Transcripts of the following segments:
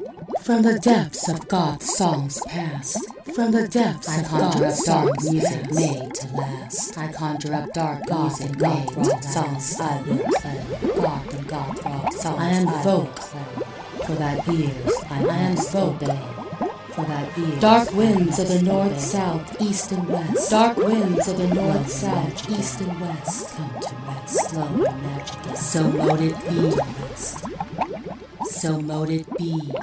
From the depths of goth songs past, from the depths I conjure up dark music made to last. I conjure up dark music made rock songs I will play. Goth and goth rock songs I invoke for that ears. I invoke for that ears. Dark winds of the north, south, east and west. Dark winds of the north, south, east and west. Come to rest, slowly magically. So mote it be, rest. So mote it be.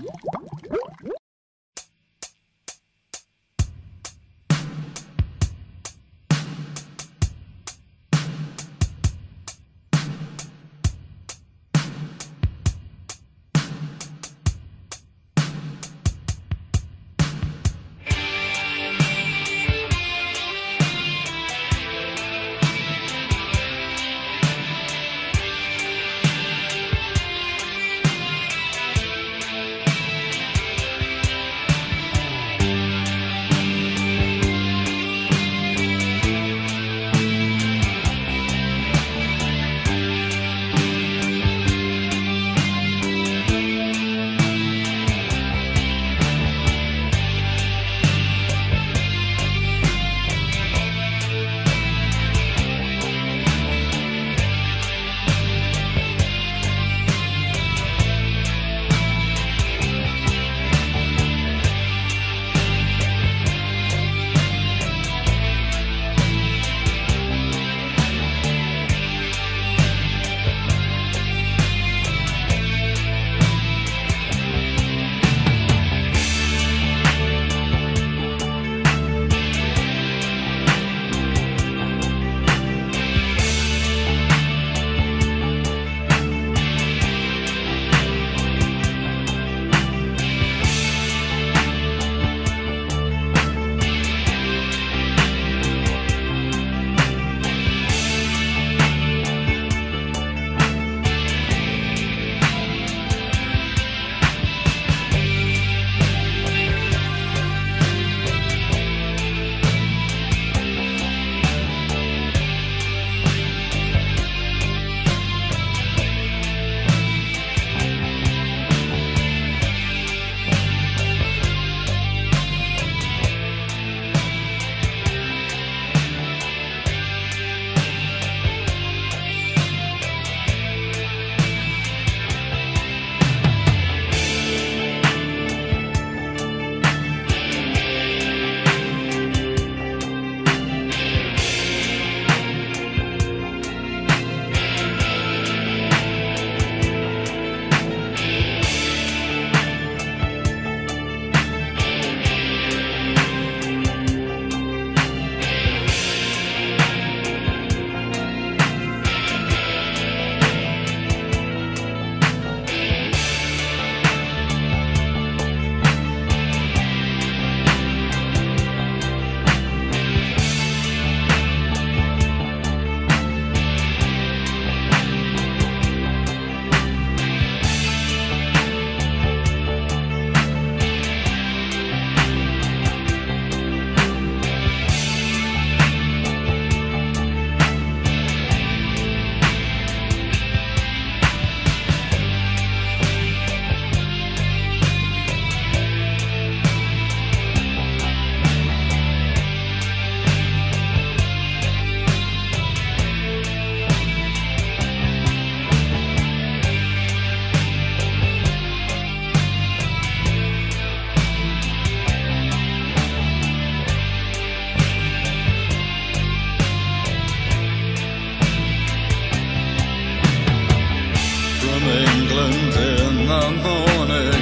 England in the morning.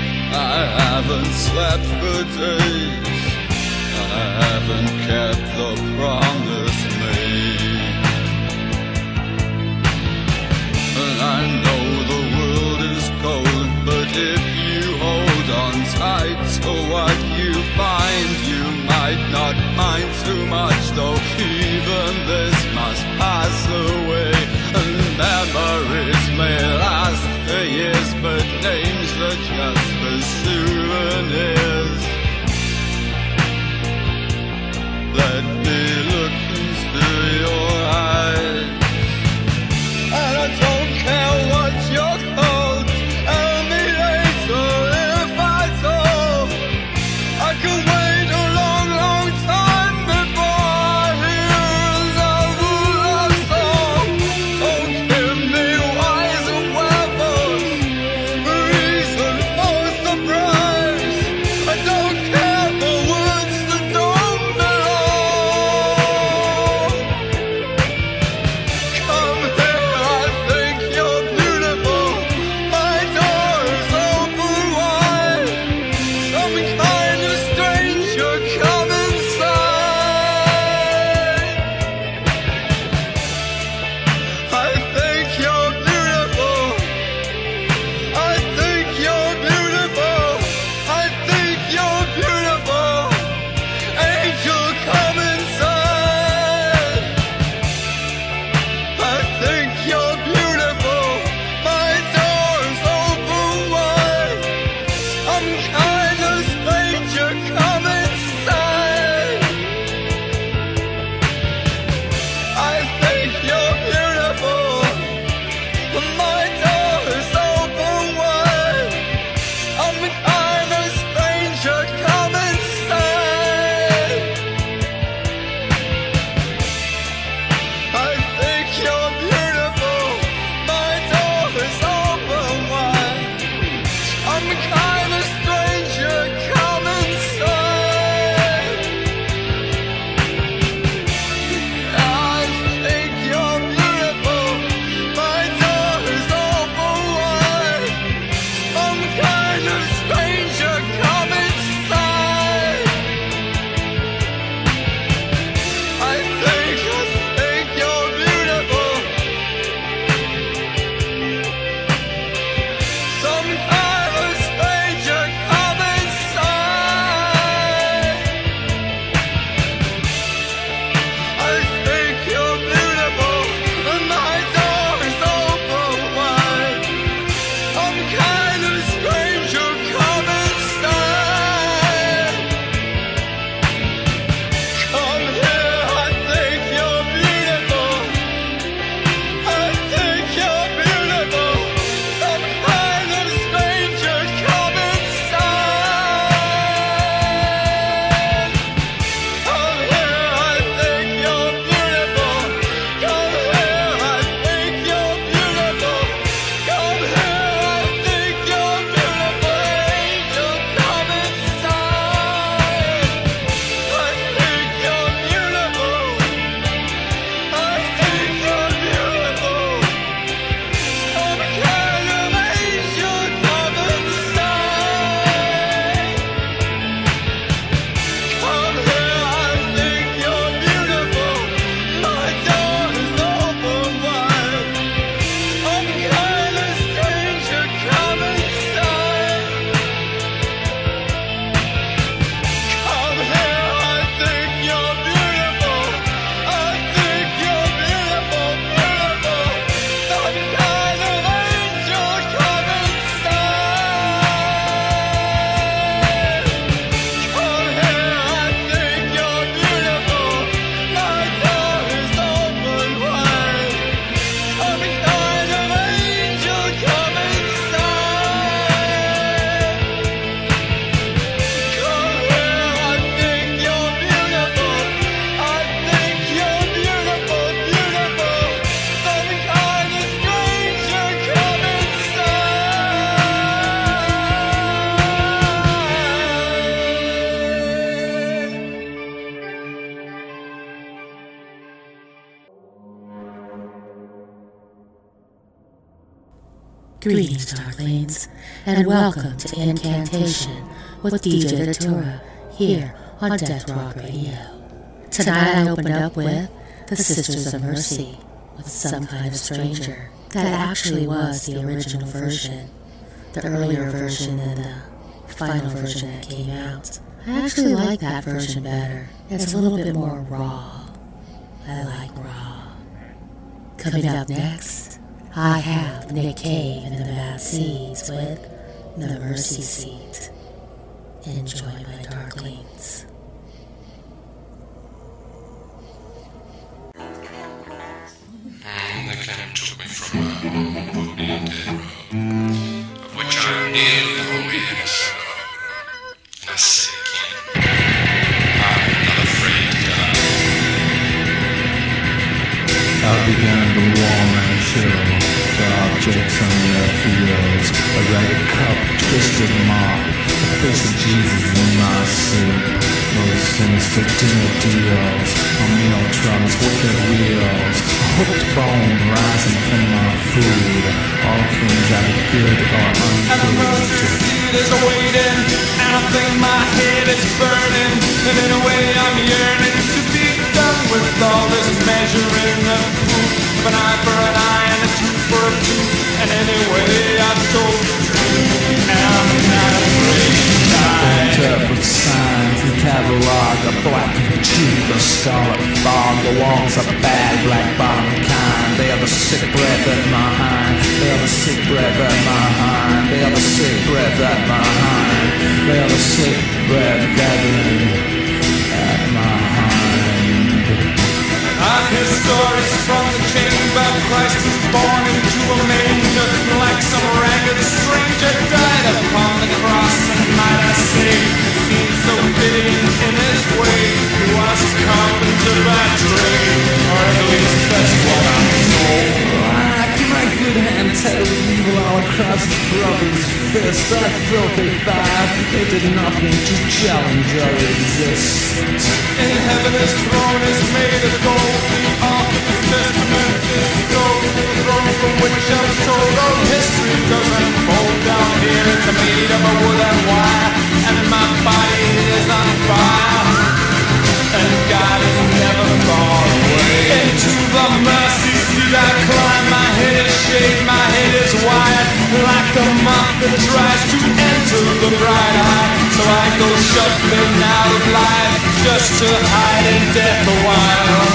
I haven't slept for days. I haven't kept the promise made. And I know the world is cold, but if you hold on tight to what you find, you might not mind too much, though even this must pass away. And memories may last for years, but names are just for souvenirs. Let me look into your eyes, and I don't care what you're called. Tell me later if Greetings, Darklings, and welcome to Incantation with DJ Datura here on Death Rock Radio. Tonight I opened up with The Sisters of Mercy with Some Kind of Stranger. That actually was the original version, the earlier version than the final version that came out. I actually like that version better. It's a little bit more raw. I like raw. Coming up next, I have Nick Cave and the Bad Seeds with The Mercy Seat. Enjoy, my Darklings. The clam took me from my home, put me in dead road, of which I'm nearly always. And I say again, I'm not afraid to die. I began to warm and chill the objects on their fields. A ragged cup, twisted mop, the face of Jesus in my soup. Those sinister dinner deals on meal drums, wicked wheels, a hooked bone rising from my food. All things either good or ungood. And the mercy seat is waiting, and I think my head is burning. And in a way I'm yearning to be done with all this measuring of proof. Of an eye for an eye and a tooth for a tooth. And anyway I've told the truth, and I'm not afraid to die. Interpret signs and catalog, a black tube, a scarlet fog. The walls are bad, black bottom kind. They are the sick breath at my hind. They are the sick breath at my hind. They are the sick breath at my hind. They are the sick breath gathering at my hind. I've heard stories from the chamber. Christ was born into a manger, like some ragged stranger died upon the cross. And might I say, it seems so fitting in his way. He was a carpenter by trade, or at least that's what I'm told. My good hand tattled evil all across his brother's fist. That filthy five, they did nothing to challenge or resist. In heaven his throne is made of gold. The ark of his testament is gold. The throne from which I'm told all history doesn't unfold. Down here it's made of a wood and wire, and my body is on fire, and God is never far away. Into the mercy seat I climb. My head is shaved, my head is wired, like a moth that tries to enter the bright eye. So I go shuffling out of life, just to hide in death a while.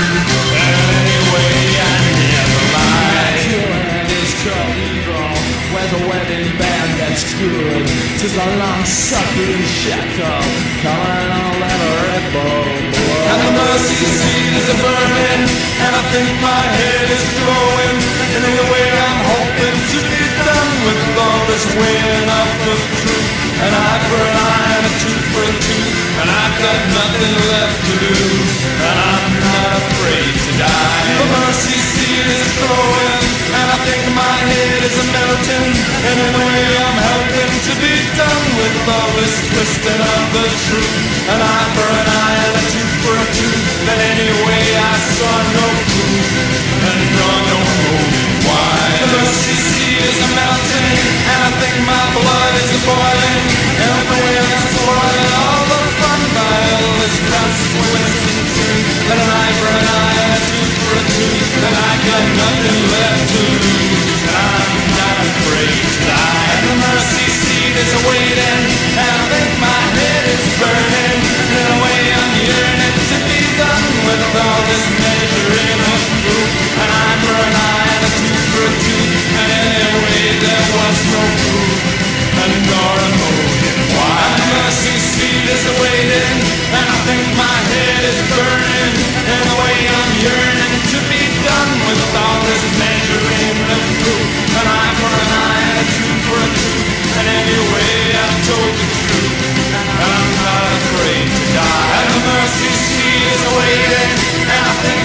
And anyway, I never lie. Your hand is called evil. Where's a wedding band that's good? 'Tis a long-suffering shackle, calling all that rebel blood. And the mercy seat is a burning, and I think my head is glowing. And in a way I'm hoping to be done with all this weighing up of truth. An eye for an eye and a tooth for a tooth, and I've got nothing left to lose, and I'm not afraid to die. The mercy seat is glowing, and I think my head is melting. And in a way I'm helping to be done with all this twisting of the truth. An eye for an eye and a tooth for a tooth, but anyway I saw no proof, and no holding why. The mercy seat is melting, and I think my blood is boiling. And the way I'm spoiling all the fun by all this consequence and truth. And an eye for an eye and a tooth for a tooth, and I got nothing left to lose, and I'm not afraid to die. And the mercy seat is waiting, and I think my head is burning. And in a way I'm yearning to be done with all this measuring of proof. An eye for an eye and a tooth for a tooth, and anyway there was no proof, and nor a motive why. And the mercy seat is waiting, and I think my head is burning. In a way I'm yearning to be done with all this measuring of proof. An eye for an eye and a tooth for a tooth, and anyway I've told the truth, and I'm not afraid to die. And the mercy seat is waiting, and I think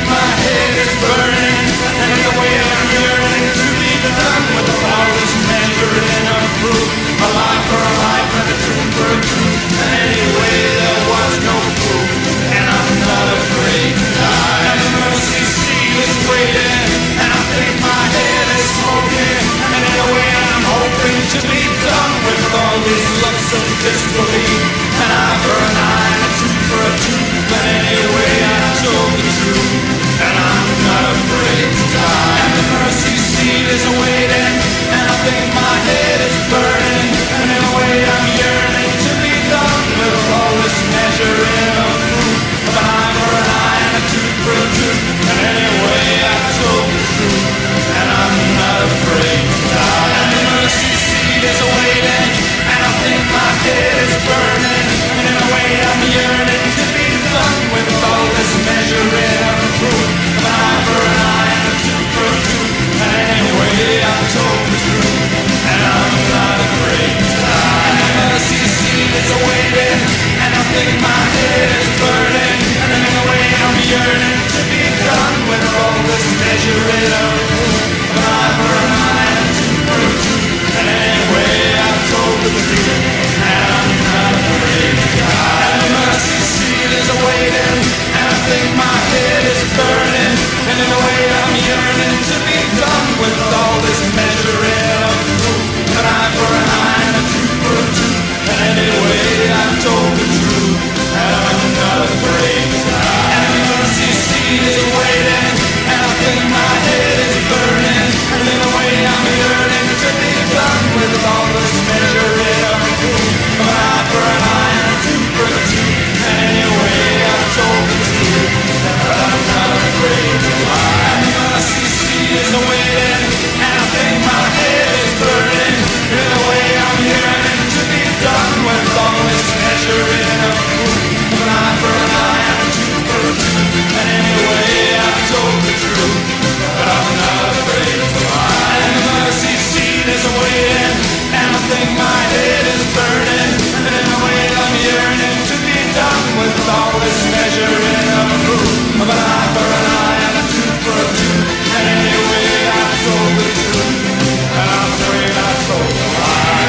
disbelief. An eye for an eye and a tooth for a tooth. But anyway, I told the truth, and I'm not afraid to die. And the mercy seat is waiting, and I think my head is burning. And in a way, I'm yearning to be done with all this measuring of proof. Of an eye for an eye and a tooth for a tooth. And anyway, I told the truth, and I'm not afraid to die. And the mercy seat is waiting, and I think my head is burning. And in a way, I'm yearning to be done with all this measuring of proof. Of an eye for an eye and a tooth for a tooth. And anyway, I told the truth, and I'm not afraid to die. And the mercy seat is waiting, and I think my head is burning. And in a way, I'm yearning to be done with all this measuring of proof. Of an eye for an eye and a tooth for a tooth. And anyway, I told the truth, and I'm not afraid to die. And the mercy seat is waiting, and I think my head is burning. And in a way, I'm yearning to be done with all this measuring of proof. An eye for an eye and a tooth for a tooth. And anyway, I told the truth, and I'm not afraid to die. And the mercy seat is waiting, and I think my head is burning. And in a way, I'm yearning to be done with all this measuring of proof. An eye for an eye and a tooth for a tooth. And anyway, I told the truth, but I'm not afraid to lie. And the mercy seat is waiting, and I think my head is burning. In a way, I'm yearning to be done with all this measuring of proof. An eye for an eye and a tooth for a tooth. And anyway, I told the truth, but I'm not afraid to lie. And the mercy seat is waiting, and I think my head is burning. And in a way, I'm yearning to be done with all this measuring of proof. Of an eye for an eye and a tooth for a tooth. And anyway, I told the truth, and I'm afraid I told a lie.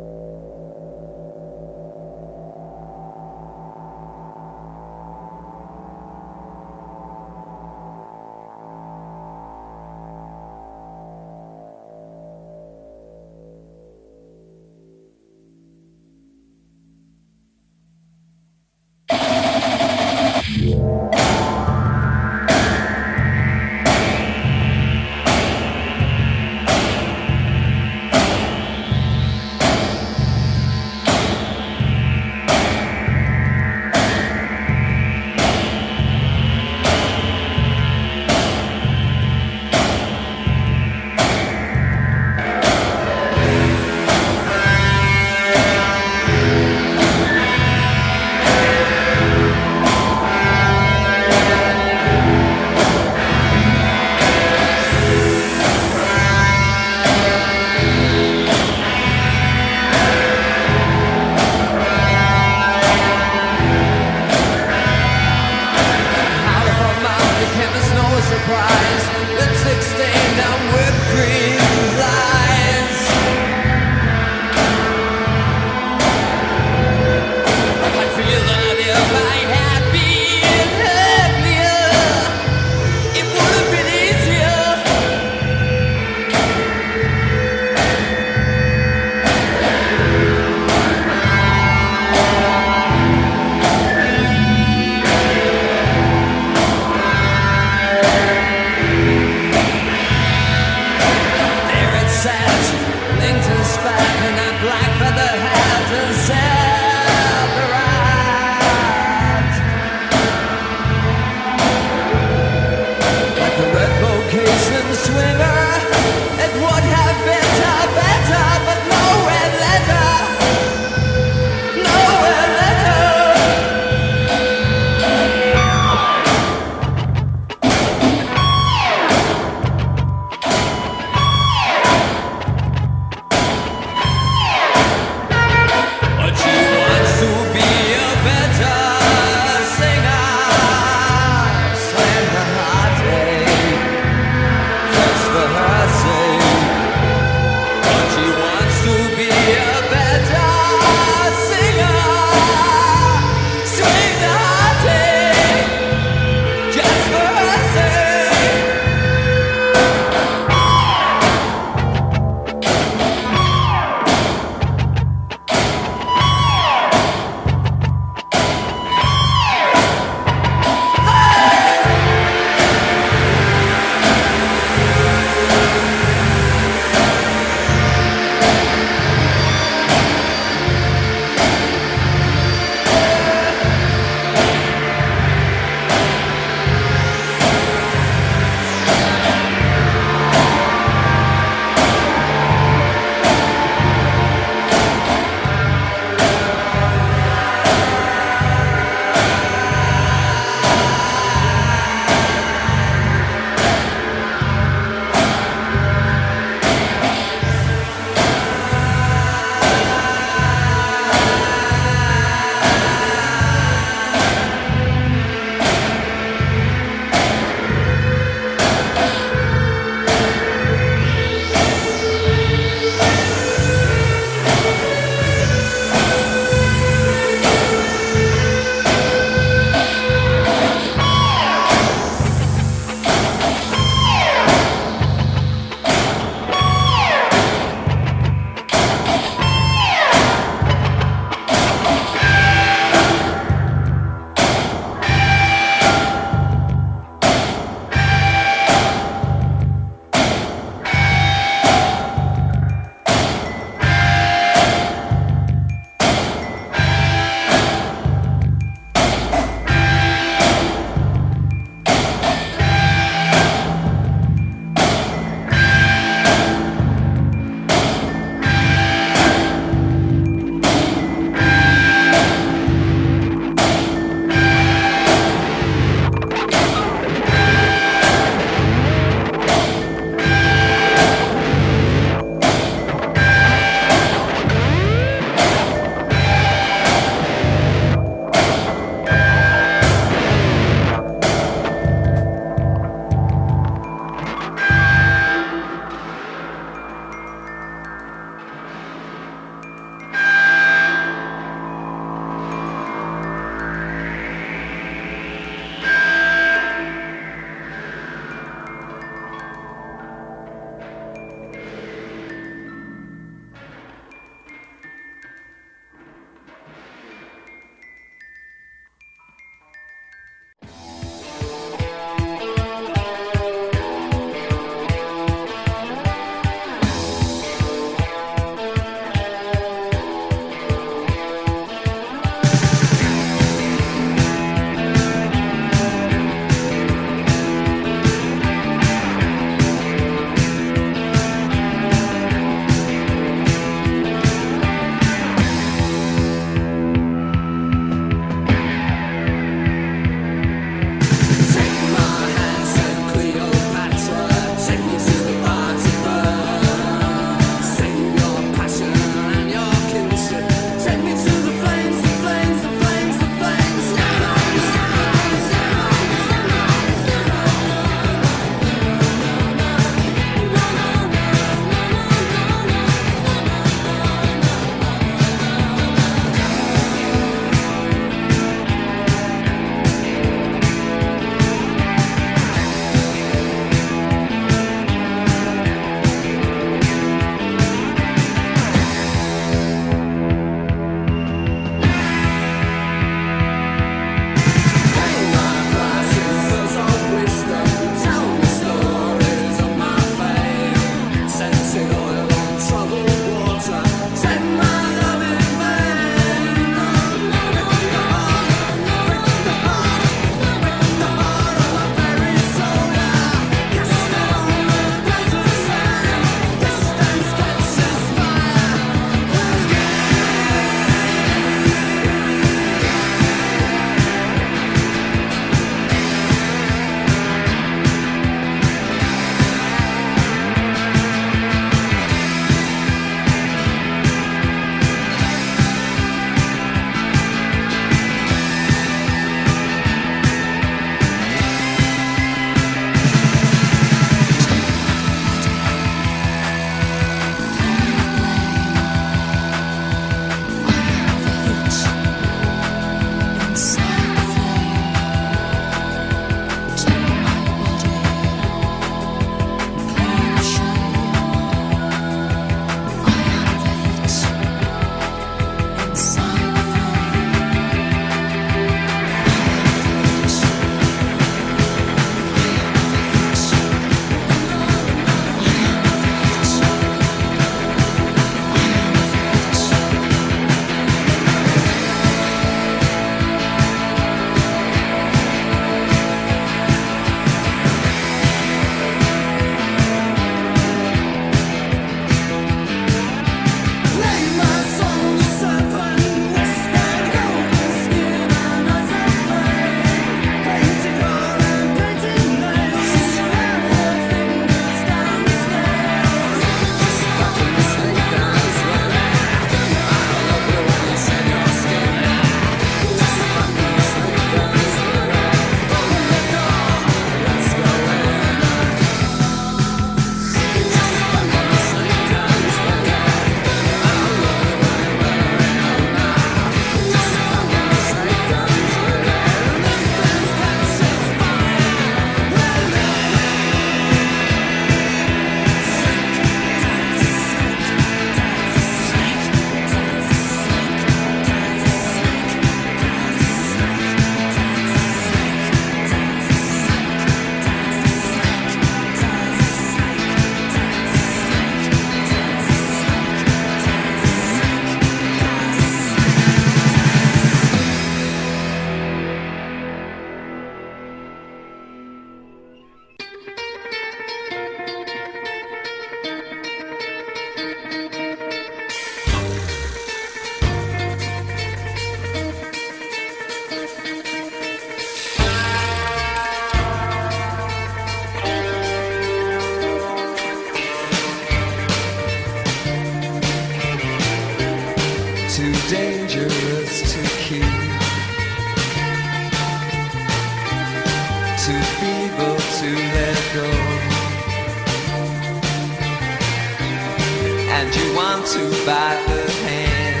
one to bite the hand.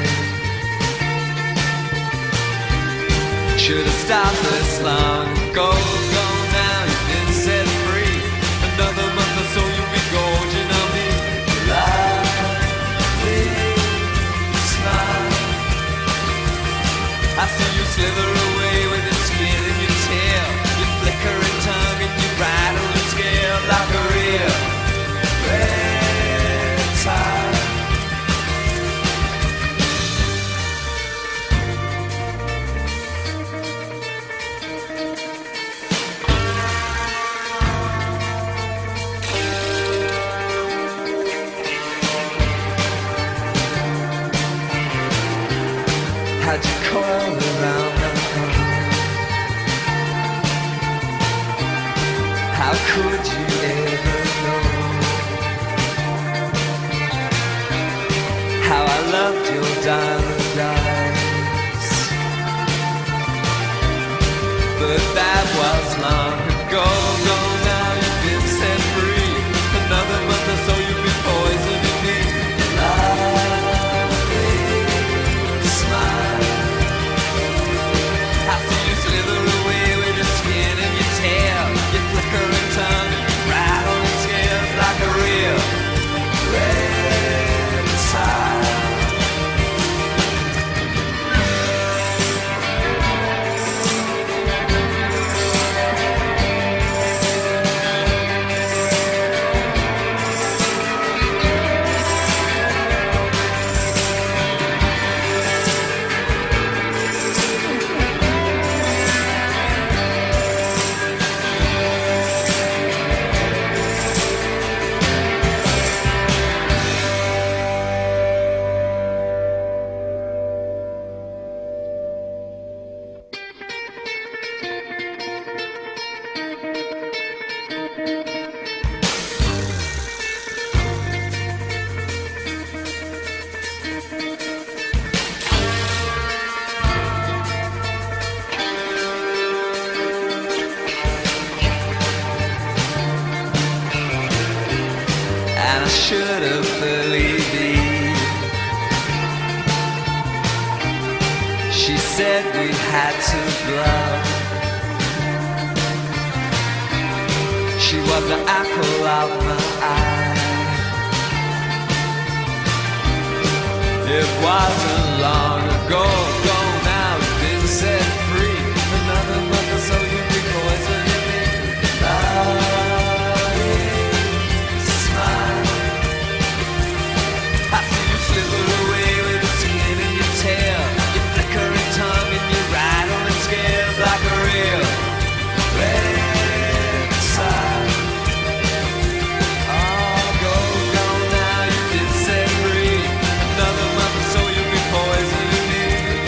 Should have stopped this long ago. Go now, you've been set free. Another month or so you'll be gorging on me. Lovely smile. I see you slither away with your skin and your tail, your flickering tongue and your rattle and scale like a real reptile. How'd you coil around my heart? How could you ever know how I loved your diamond eyes? But that was long ago. Go now, you've been set free. Another month or so you'll be poisoning me. Lovely smile. I see you slither away with your skin and your tail, your flickering tongue and your rattling scales like a real reptile. Should have believed it. She said we had to grow. She was the apple of my eye. It wasn't long ago. Go now, you've been set free. Another month or so you'll be poisoning me. Slither away with your skin and your tail, your flickering tongue and your rattling scales like a real reptile. Oh, go now, you've been set free. Another month or so you'll be poisoning me.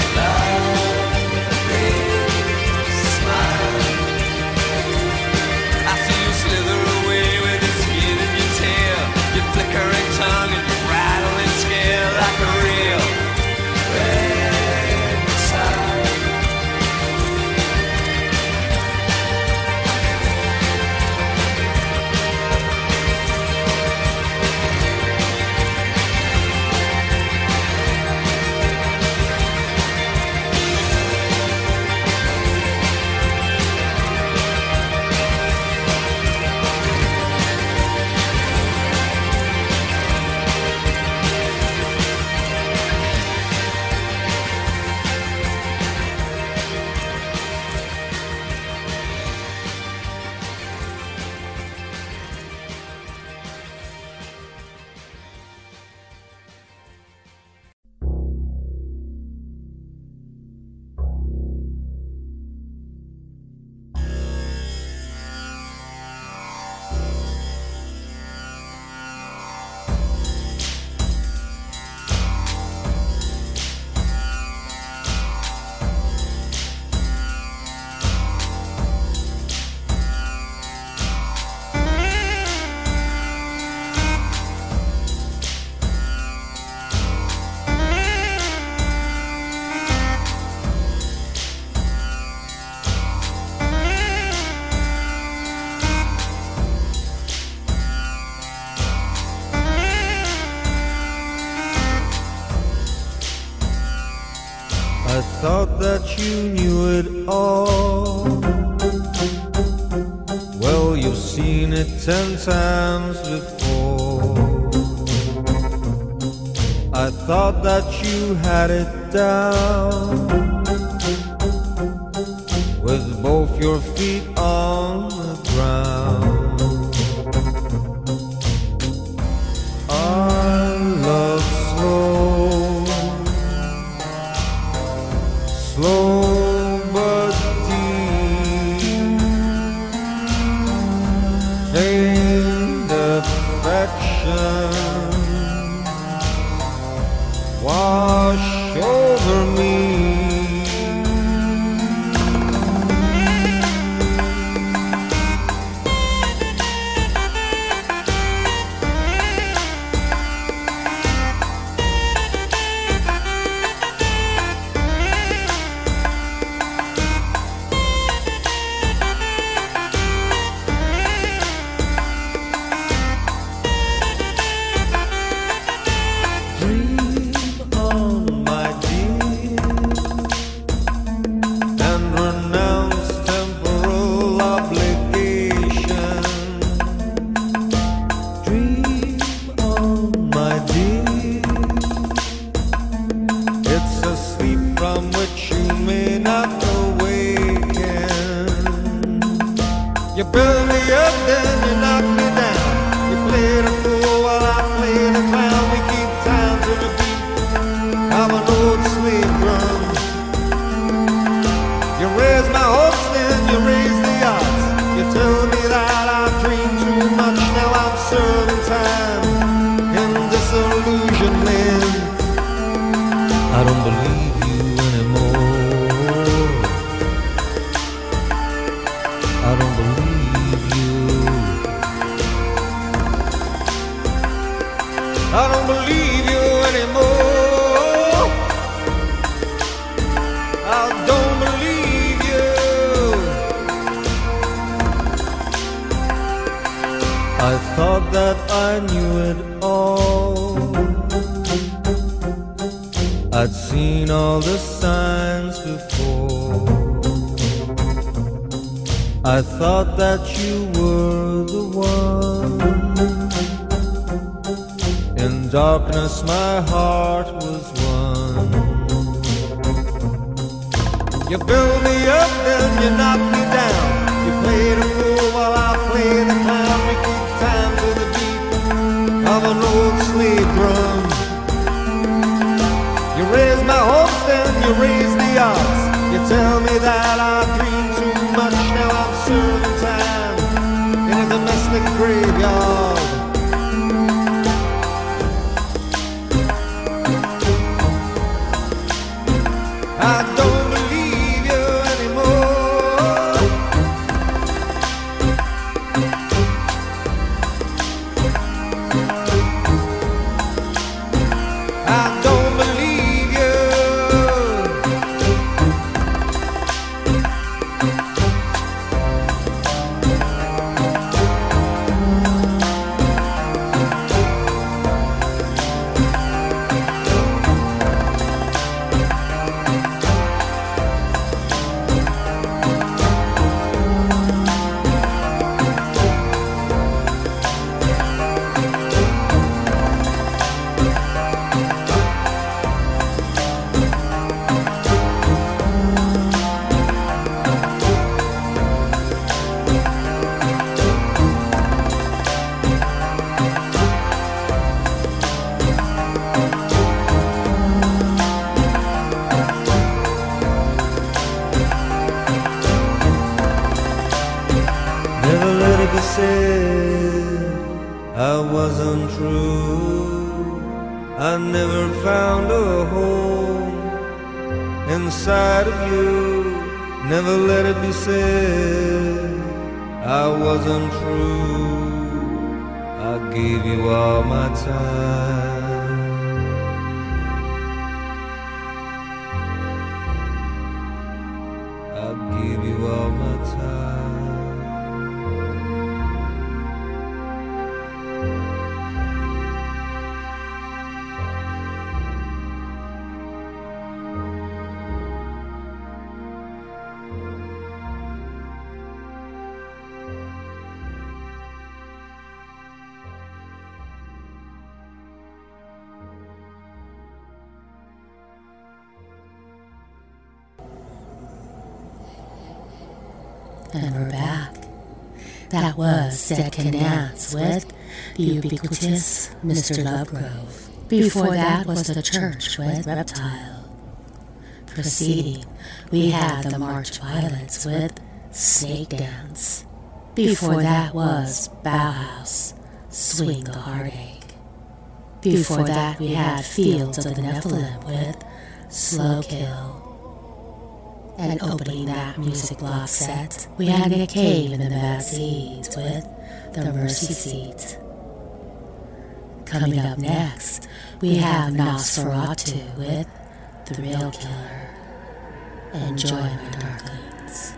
that you knew it all. Well, you've seen it 10 times before. I thought that you had it down, with both your feet on the ground. I love slow, slow but deep, faint affection wash over me. You build me up, then you knock me down. You play the fool while I play the clown. We keep time to the beat of an old slave drum. You raise my hopes, then you raise the odds. You tell me that I dream too much. Now I'm serving time in disillusionment. I don't believe you anymore. I don't believe you. I don't believe you anymore. I don't believe you. I thought that I knew it all. I'd seen all the signs before. I thought that you were the one. In darkness my heart was one. You build me up, then you knock me down. You play the fool while I play the clown. We keep time to the beat of an old slave drum. You raise my hopes, then you raise the odds. You tell me that I dream too much. Now I'm serving time in a domestic graveyard. I don't believe you anymore. I don't believe you. Never let it be said I wasn't true. I never found a home inside of you. Never let it be said I wasn't true. I gave you all my time. I gave you all my time. And we're back. That was Dead Can Dance with the ubiquitous Mr. Lovegrove. Before that was The Church with Reptile. Preceding, we had the March Violets with Snake Dance. Before that was Bauhaus, Swing the Heartache. Before that we had Fields of the Nephilim with Slow Kill. And opening that music block set, we had Nick Cave and the Bad Seeds with The Mercy Seat. Coming up next, we have Nosferatu with The Real Killer. Enjoy, my darklings.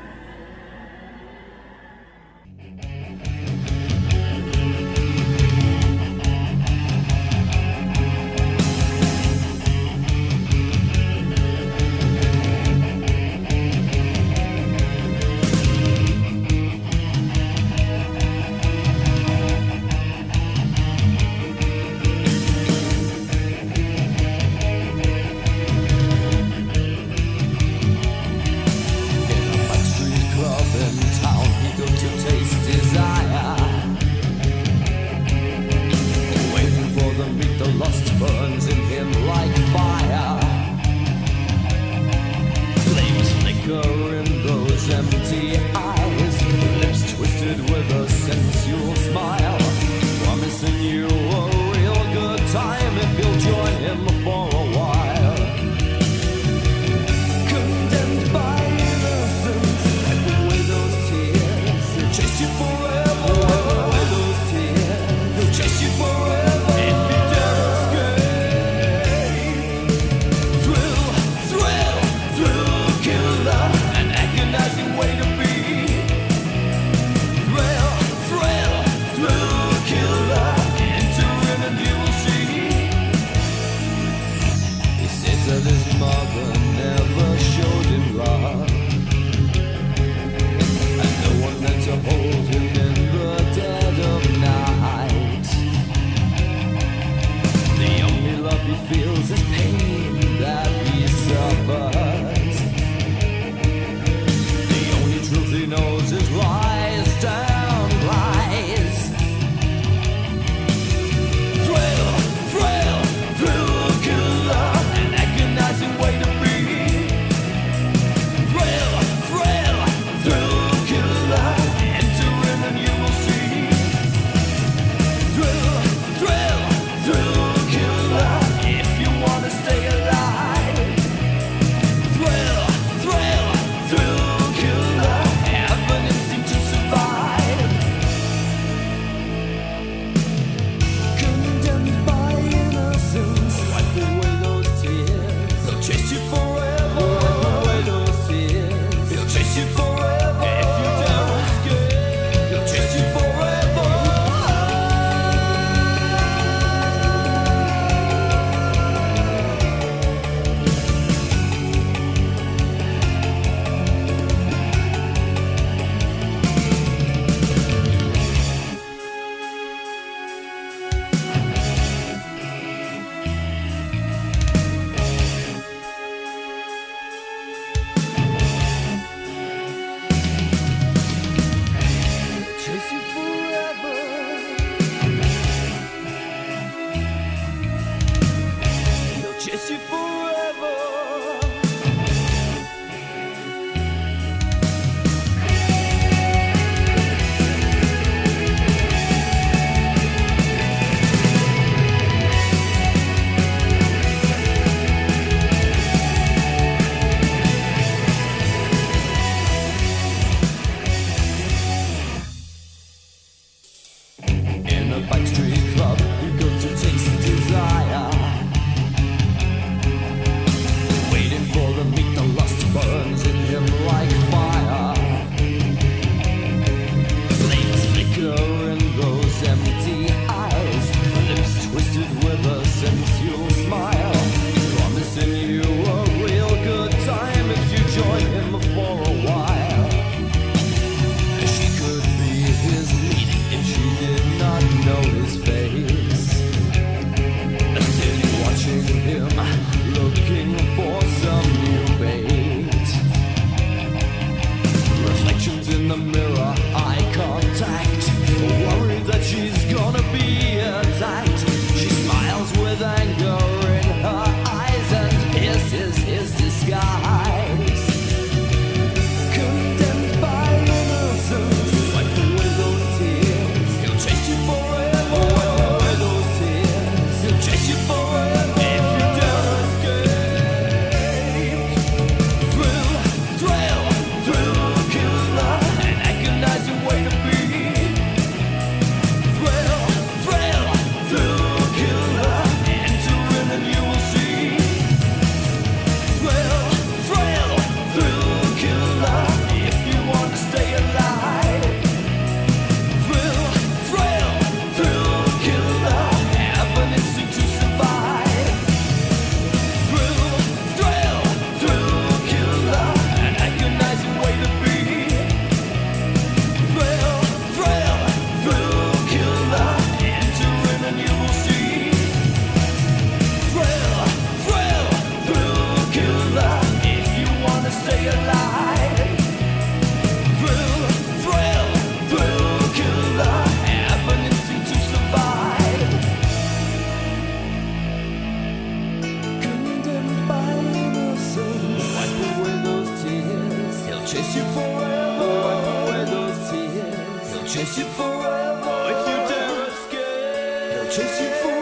chase you forever. Wipe away those tears. He'll chase you forever. If you dare escape, he'll chase you forever.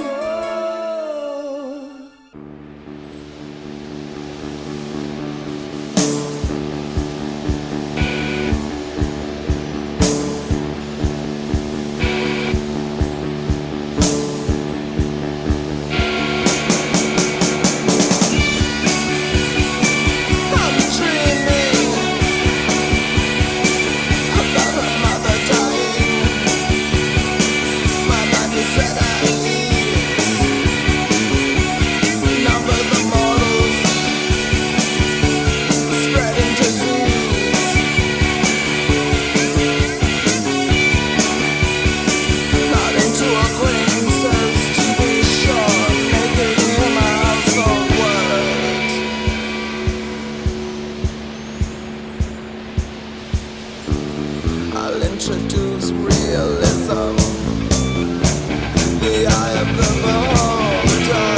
I'll introduce realism. The eye of the beholder.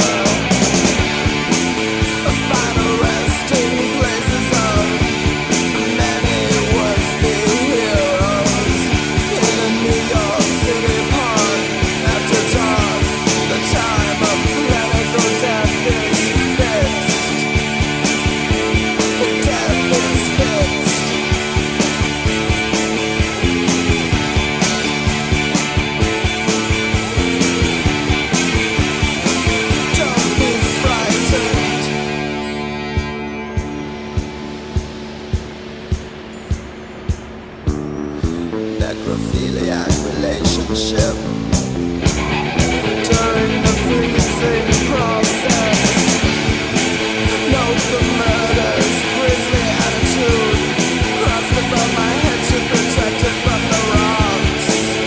A final resting places of many would-be heroes in a New York City park. After dark, the time of clinical death is fixed. Death is fixed. Necrophiliac relationship during the freezing process. Note the murder's grisly attitude crossed above my head to protect it from the rocks.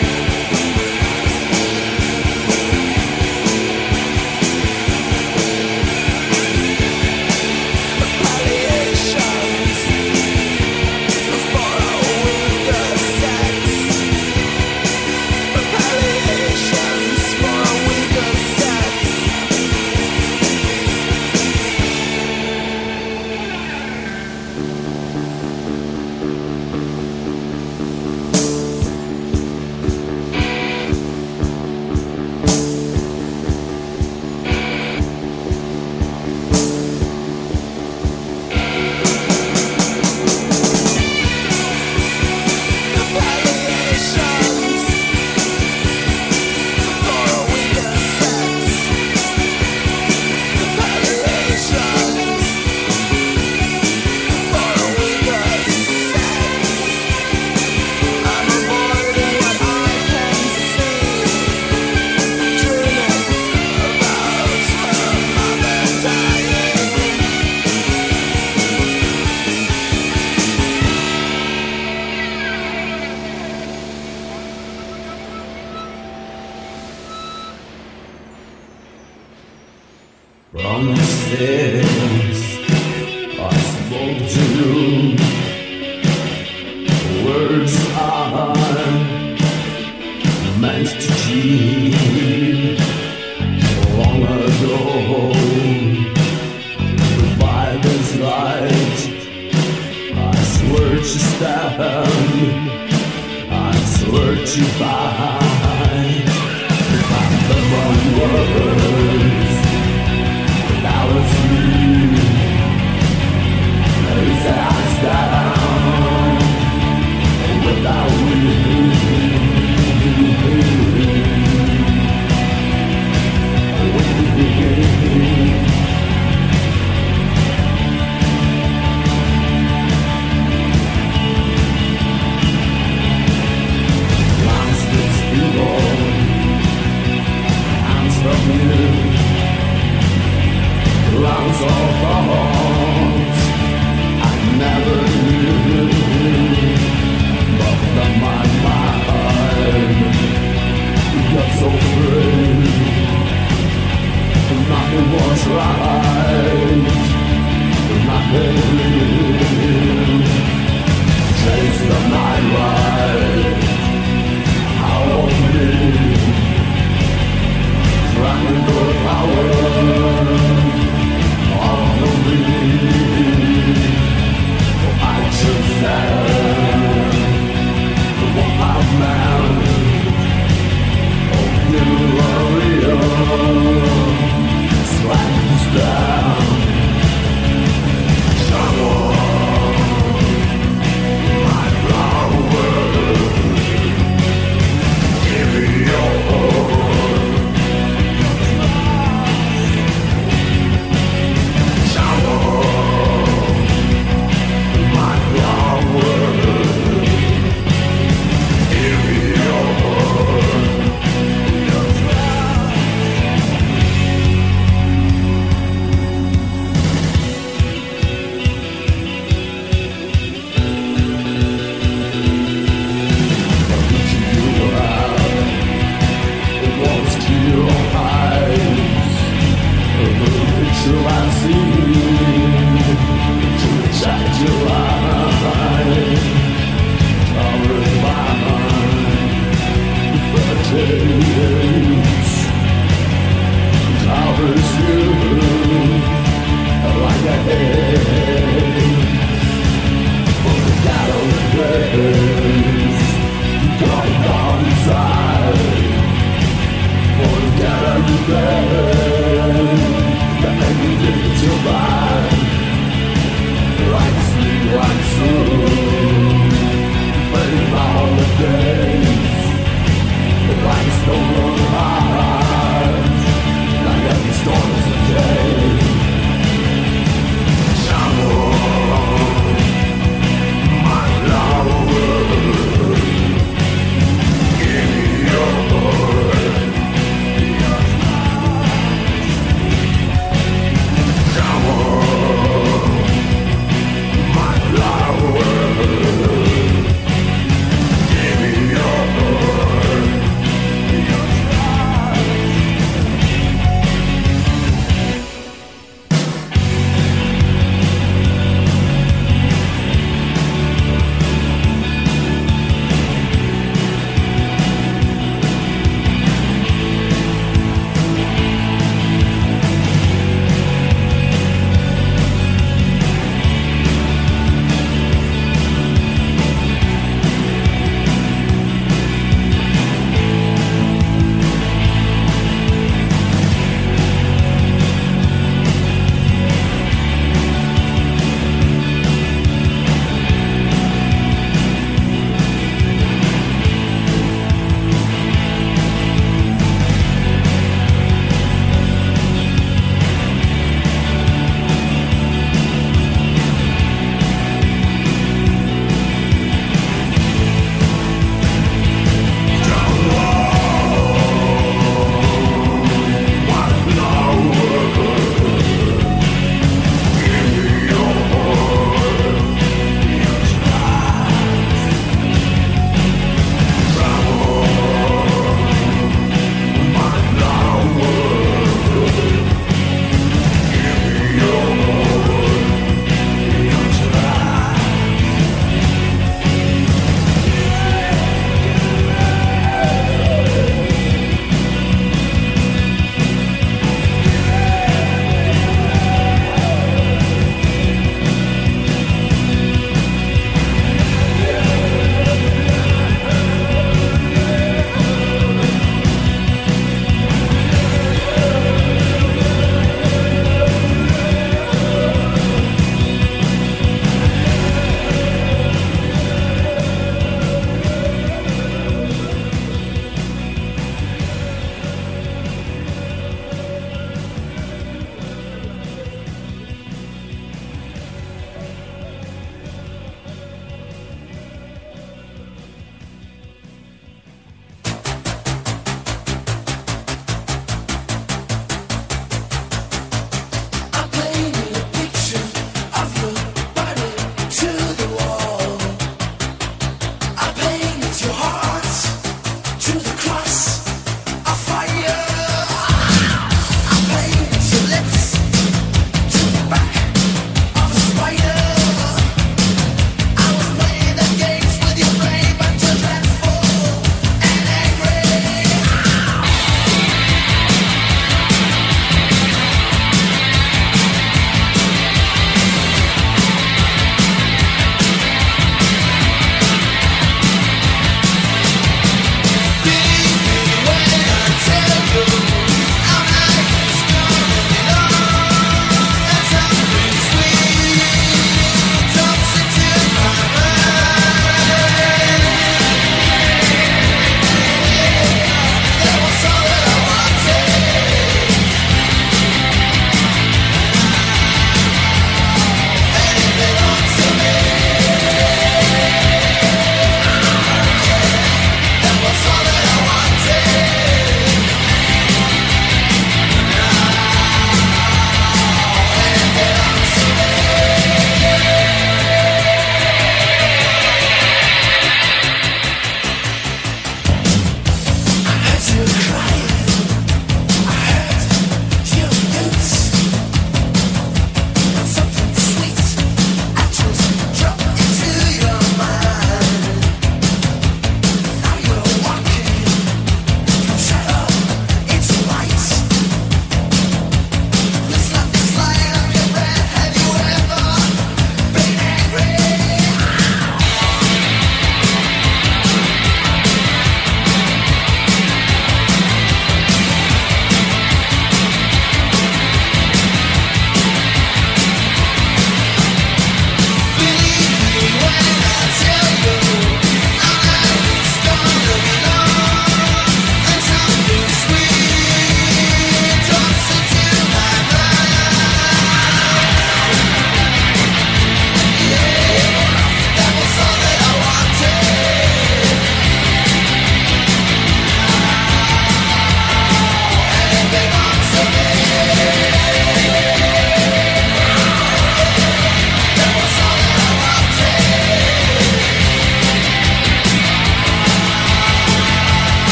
Palliations for a weaker sex. Palliations for a weaker sex. Palliations for a weaker sex. Palliations for a weaker sex. I'm avoiding what I can see, dreaming about her mother dying. From the stairs, I spoke to you. Words I meant to keep long ago. By this light, I swear to stand. I swear to find. I'm the one words. Now it's you. Is that I stand without you? Lines fixed people, hands from you. Lungs all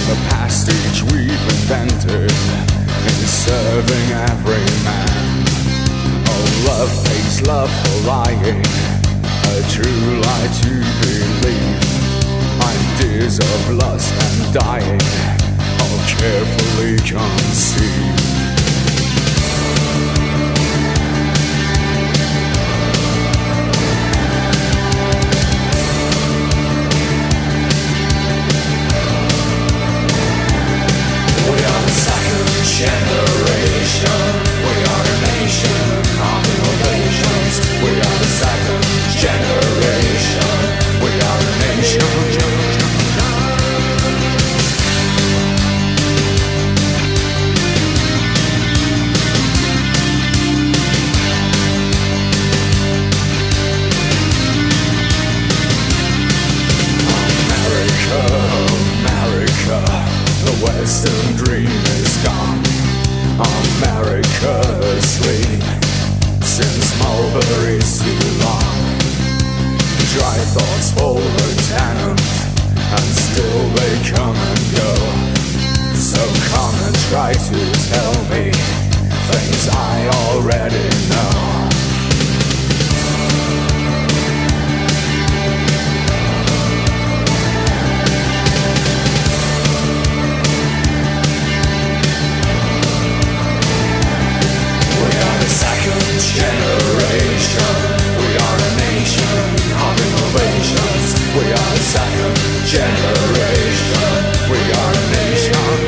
The passage we've invented is serving every man. Oh, love pays love for lying, a true lie to believe. Ideas of lust and dying, all carefully conceived. Generation, we are a nation of innovations. We are the second generation. We are a nation. America, America, the Western dream is gone. America asleep since Mulberry's too long. Dry thoughts full of tenant, and still they come and go. So come and try to tell me things I already know. Generation, we are a nation of innovations. We are the second generation. We are a nation.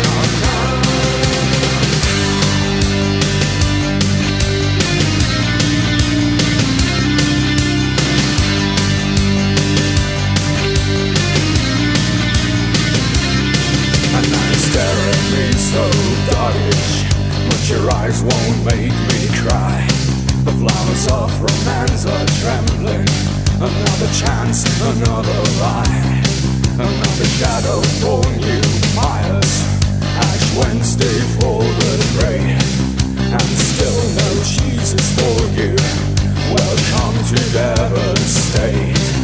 And now you're staring at me so doggish, but your eyes won't make me cry. The flowers of romance are trembling. Another chance, another lie. Another shadow for new fires. Ash Wednesday for the prey. And still no Jesus for you. Welcome to devastate.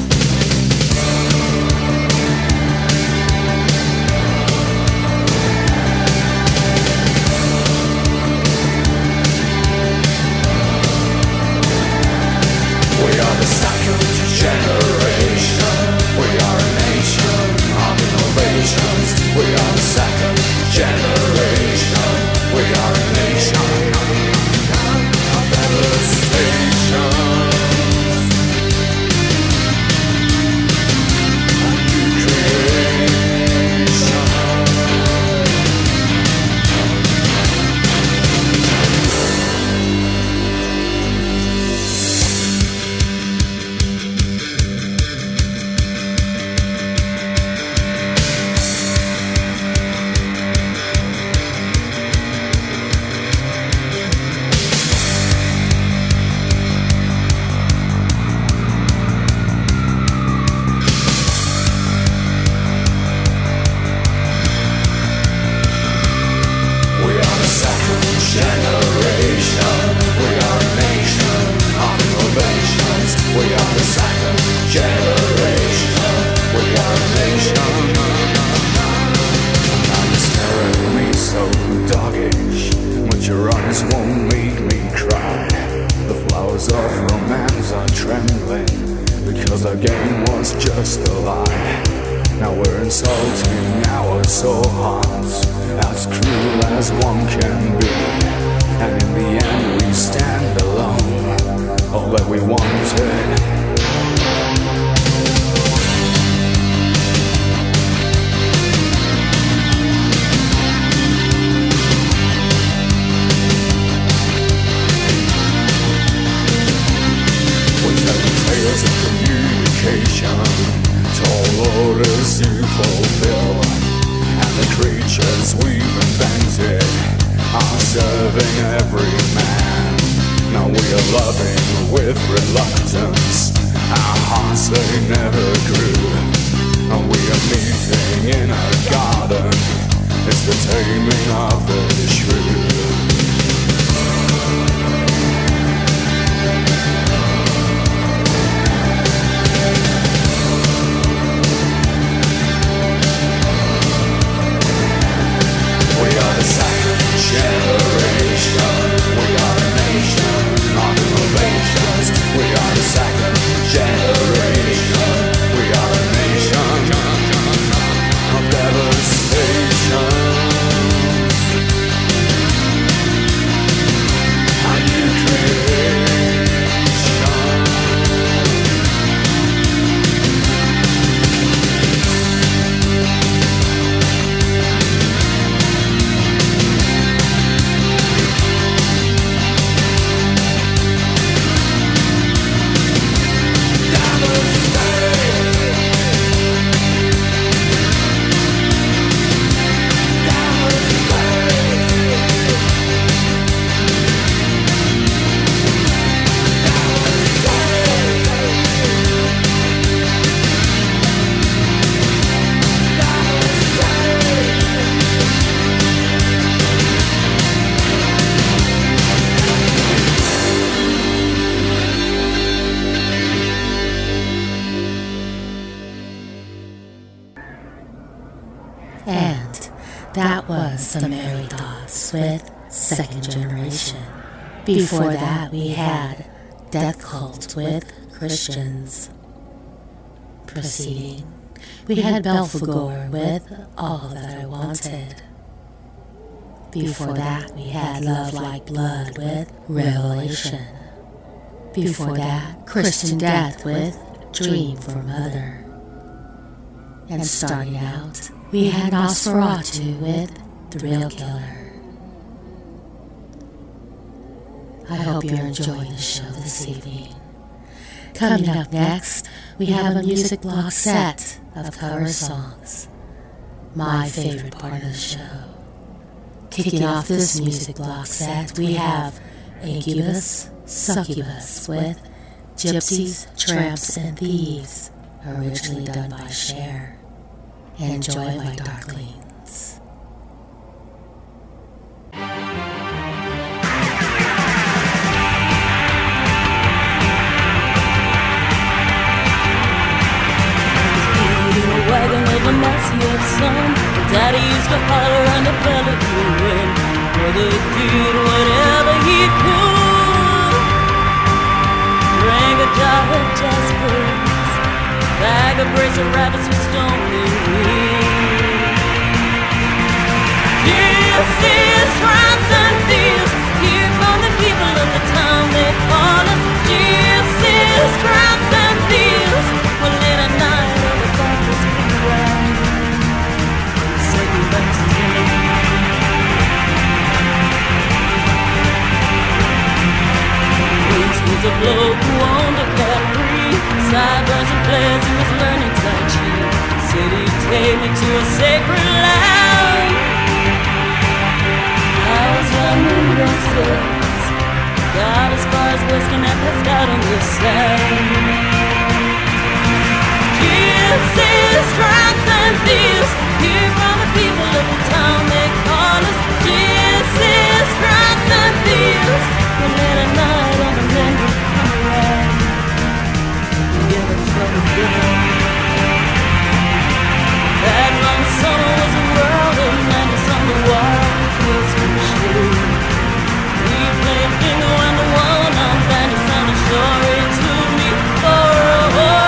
Generation, we are a nation of innovations. We are the second generation. We are a nation of devastation. New creation. And that was the Merry Dots with Second Generation. Before that, we had Death Cult with Christians. Proceeding, we had Belphegor with All That I Wanted. Before that, we had Love Like Blood with Revelation. Before that, Christian Death with Dream for Mother. And starting out, we had Nosferatu with Thrill Killer. I hope you're enjoying the show this evening. Coming up next, we have a music block set of cover songs. My favorite part of the show. Kicking off this music block set, we have Incubus, Succubus with Gypsies, Tramps, and Thieves, originally done by Cher. Enjoy, my darklings. Wagon with a massive son. Daddy used to holler and the fella could win. Brother did whatever he could. Drank a jar of jaspers, bag a brace of rabbits with stony wheels. Gypsies, tramps, and thieves, hear from the people of the town. They call us gypsies, tramps, and thieves. Well, late at night, all the darkness came around. Said we back to him. Wings was a bloke who owned a Capri. Sideburns and flares, he was learning Tai Chi. Said he'd take me to a sacred land. I was young and restless, got as far as whisking and passed out on the sand. Gypsies, tramps, and thieves, hear from the people of the town. They call us gypsies, tramps, and thieves. When late at night all the men would come around and get in trouble with them. That long summer was a world of madness on the wild western shore. We played bingo and the one-arm bandits on the shore. It took me for a while.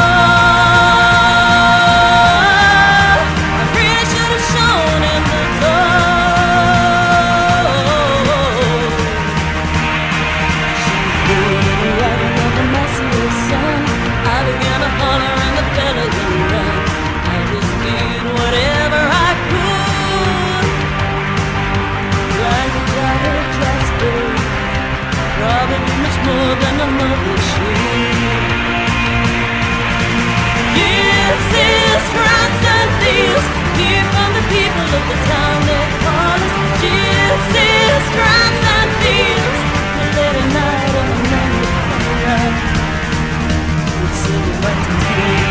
More than a mother should. Gypsies, tramps, and thieves, hear from the people of the town. They call us gypsies, tramps, and thieves. But late at night all the men would come around and sing it right to town.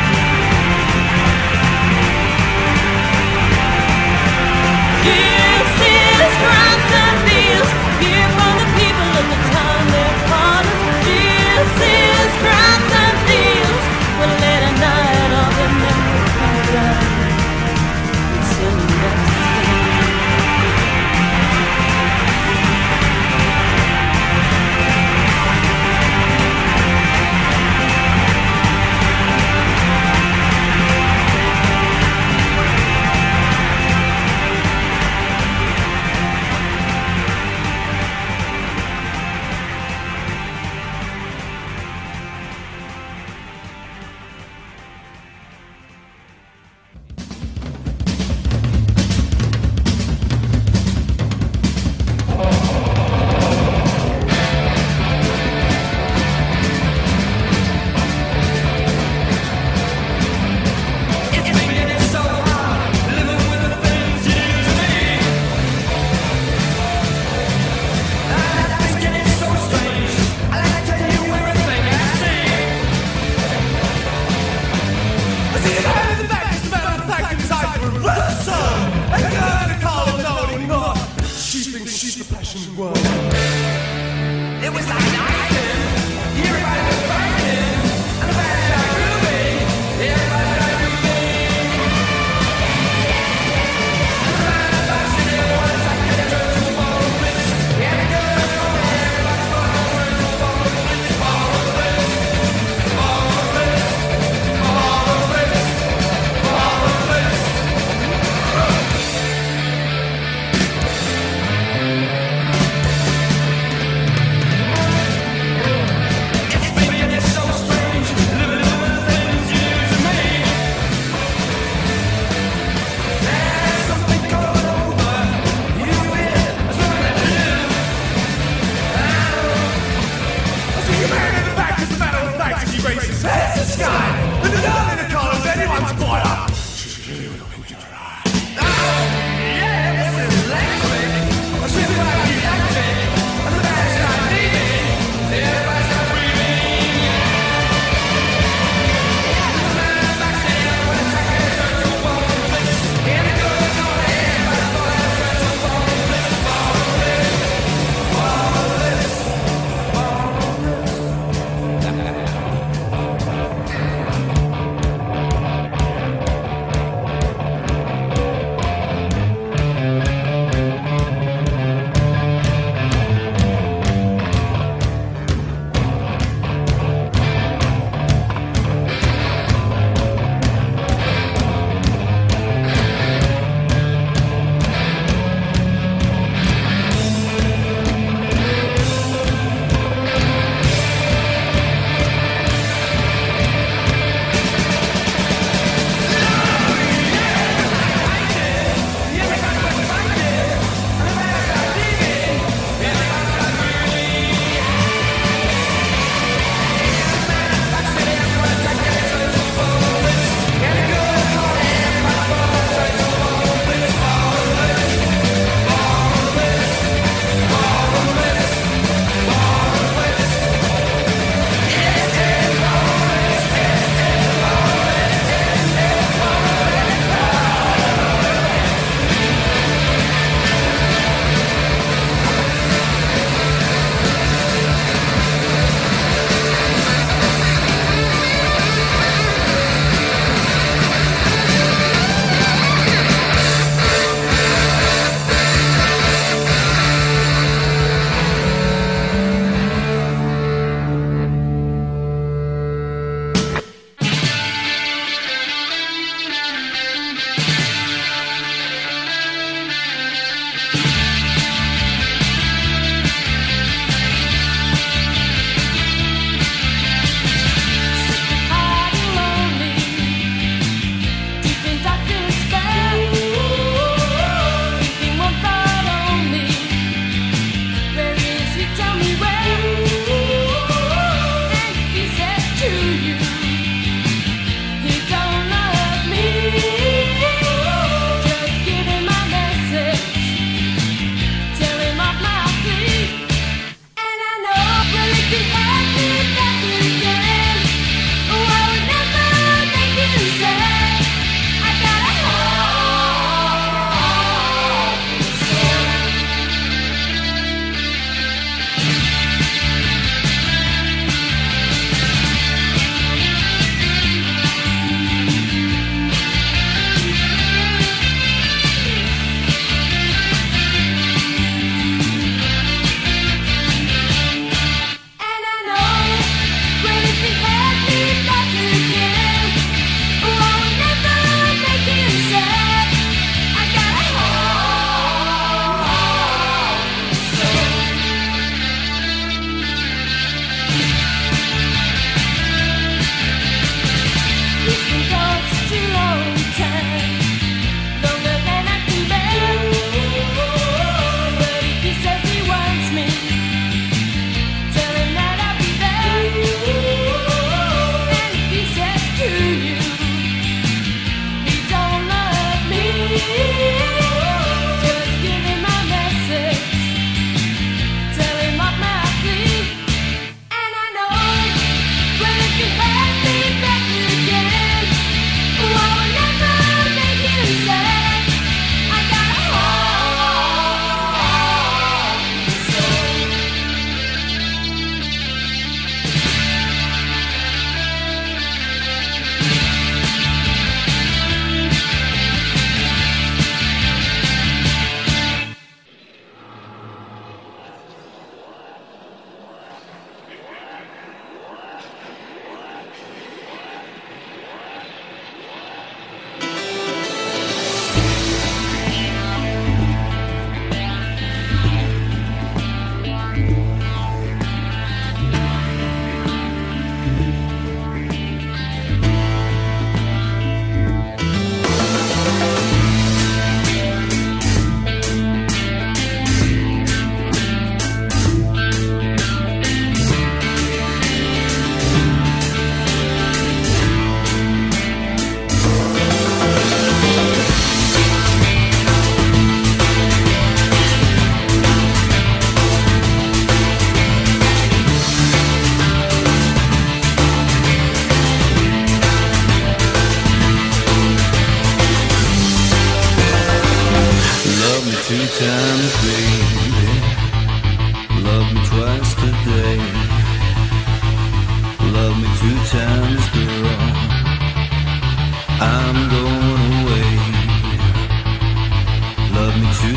Gypsies, tramps, and thieves, hear from the people of the town. They call us gypsies, tramps, and thieves. But late at night all the men would come around and sing it right to town.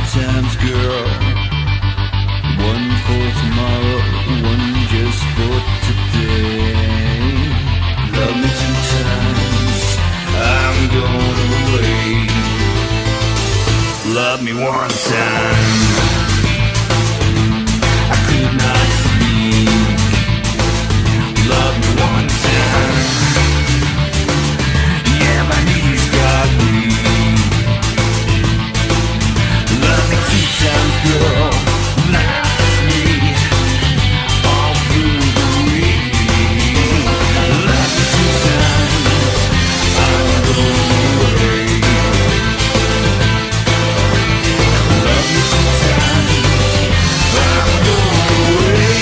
times, girl. One for tomorrow, one just for today. Love me 2 times, I'm going away. Love me 1 time, I could not speak. Love me 1 time, yeah, my knees got weak. Love me 2 times, girl, last me all through the week. Love me 2 times, I'm going away. Love me 2 times, I'm going away.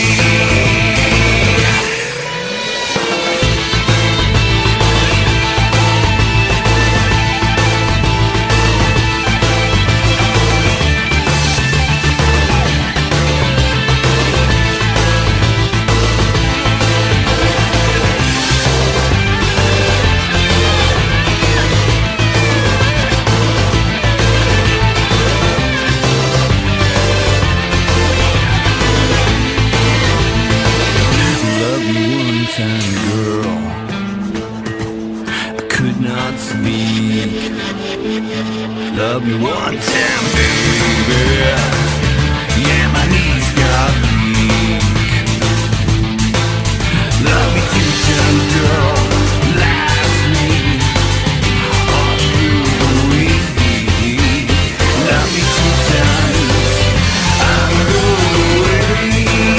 Love me 1 time, girl, I could not speak. Love me 1 time, baby, yeah, my knees got weak. Love me 2 times, girl, last me all through the week. Love me 2 times, I'm going away.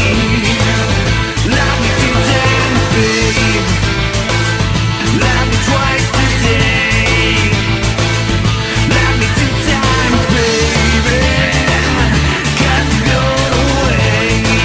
Love me 2 times, babe. Love me twice today. Love me 2 times, baby. 'Cause you're going away.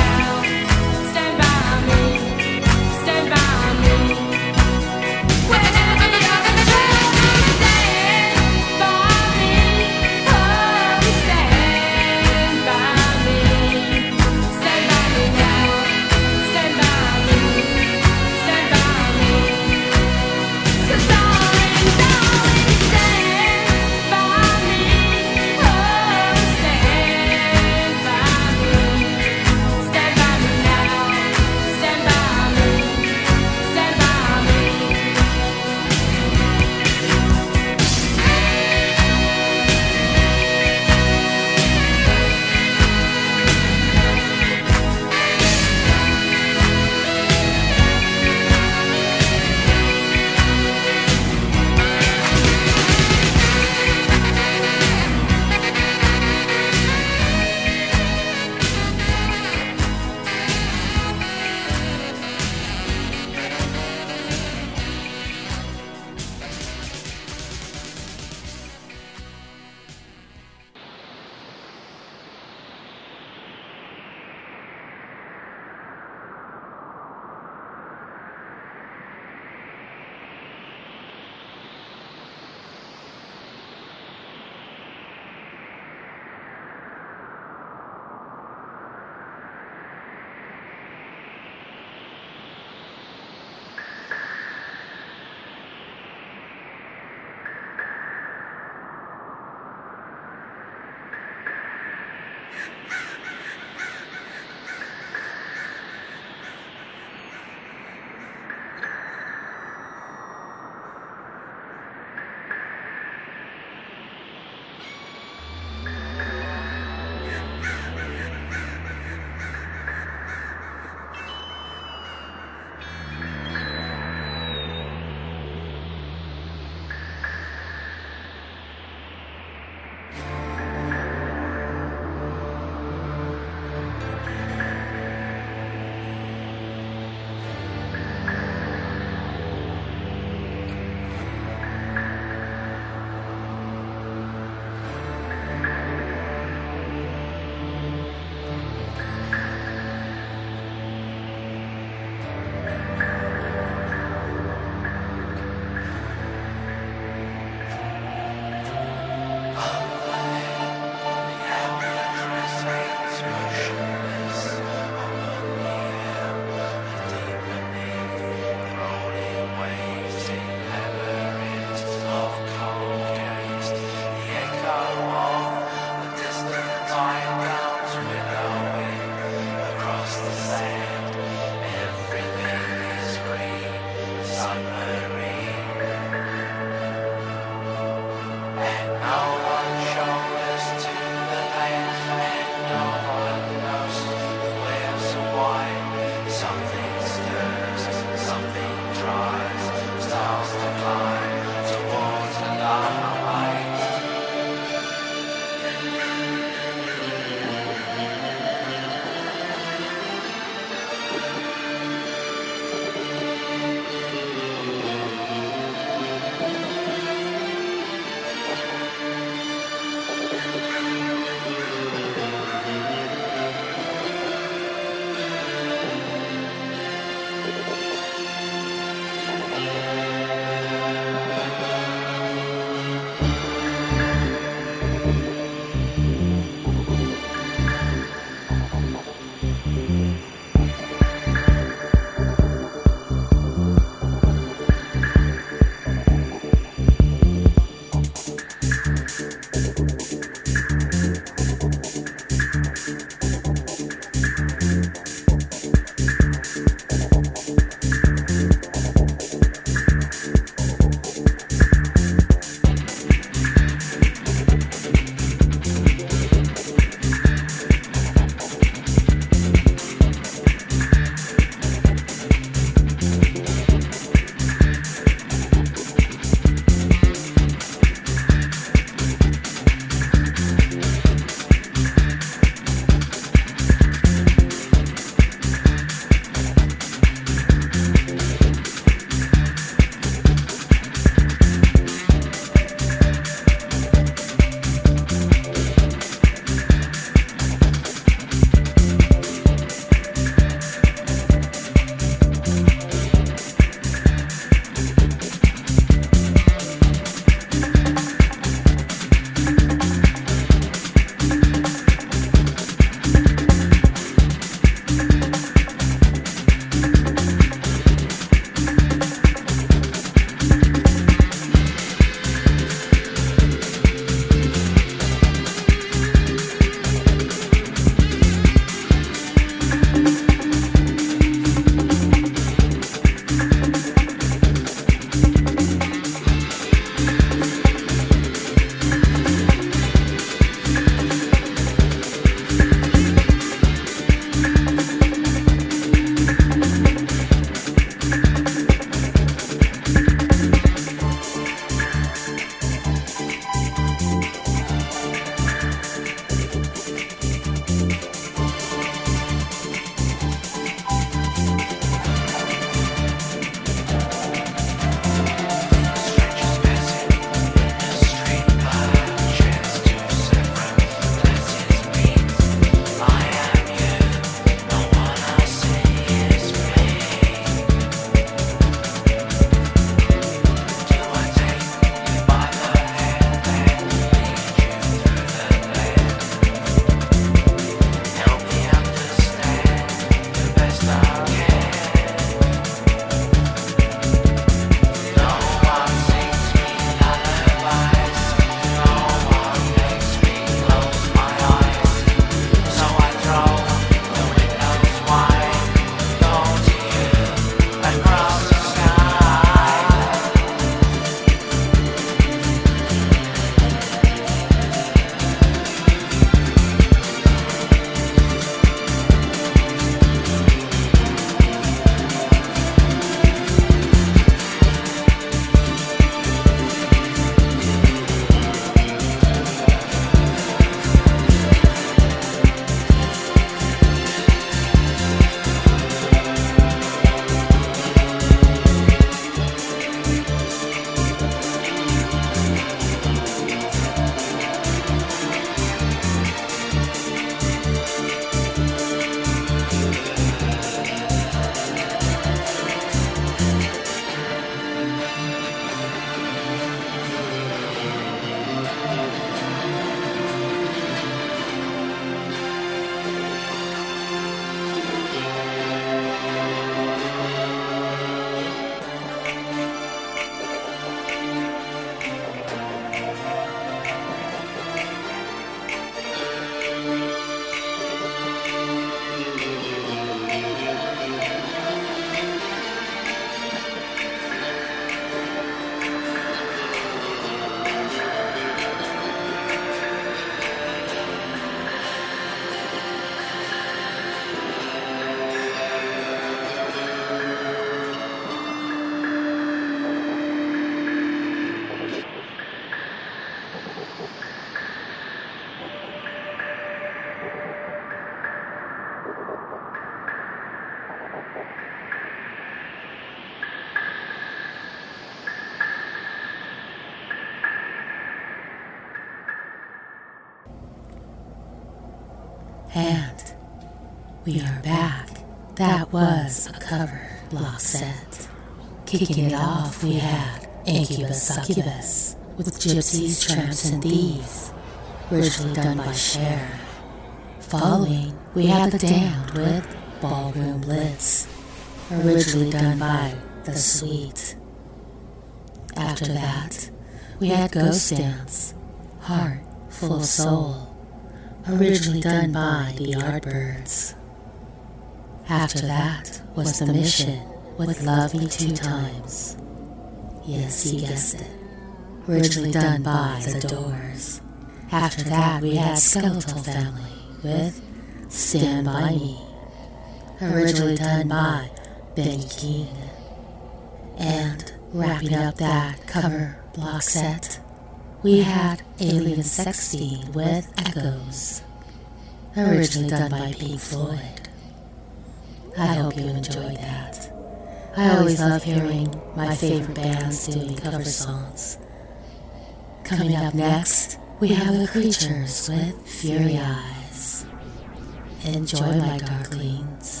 And we are back. That was a cover block set. Kicking it off, we had Incubus Succubus with Gypsies, Tramps, and Thieves, originally done by Cher. Following, we had The Damned with Ballroom Blitz, originally done by The Sweet. After that, we had Ghost Dance, Heart Full of Soul, originally done by the Yardbirds. After that was The Mission with Love Me Two Times. Yes, you guessed it. Originally done by The Doors. After that we had Skeletal Family with Stand By Me. Originally done by Benny King. And wrapping up that cover block set, we had Alien Sex Fiend with Echoes, originally done by Pink Floyd. I hope you enjoyed that. I always love hearing my favorite bands doing cover songs. Coming up next, we have The Creatures with Fury Eyes. Enjoy, my darklings.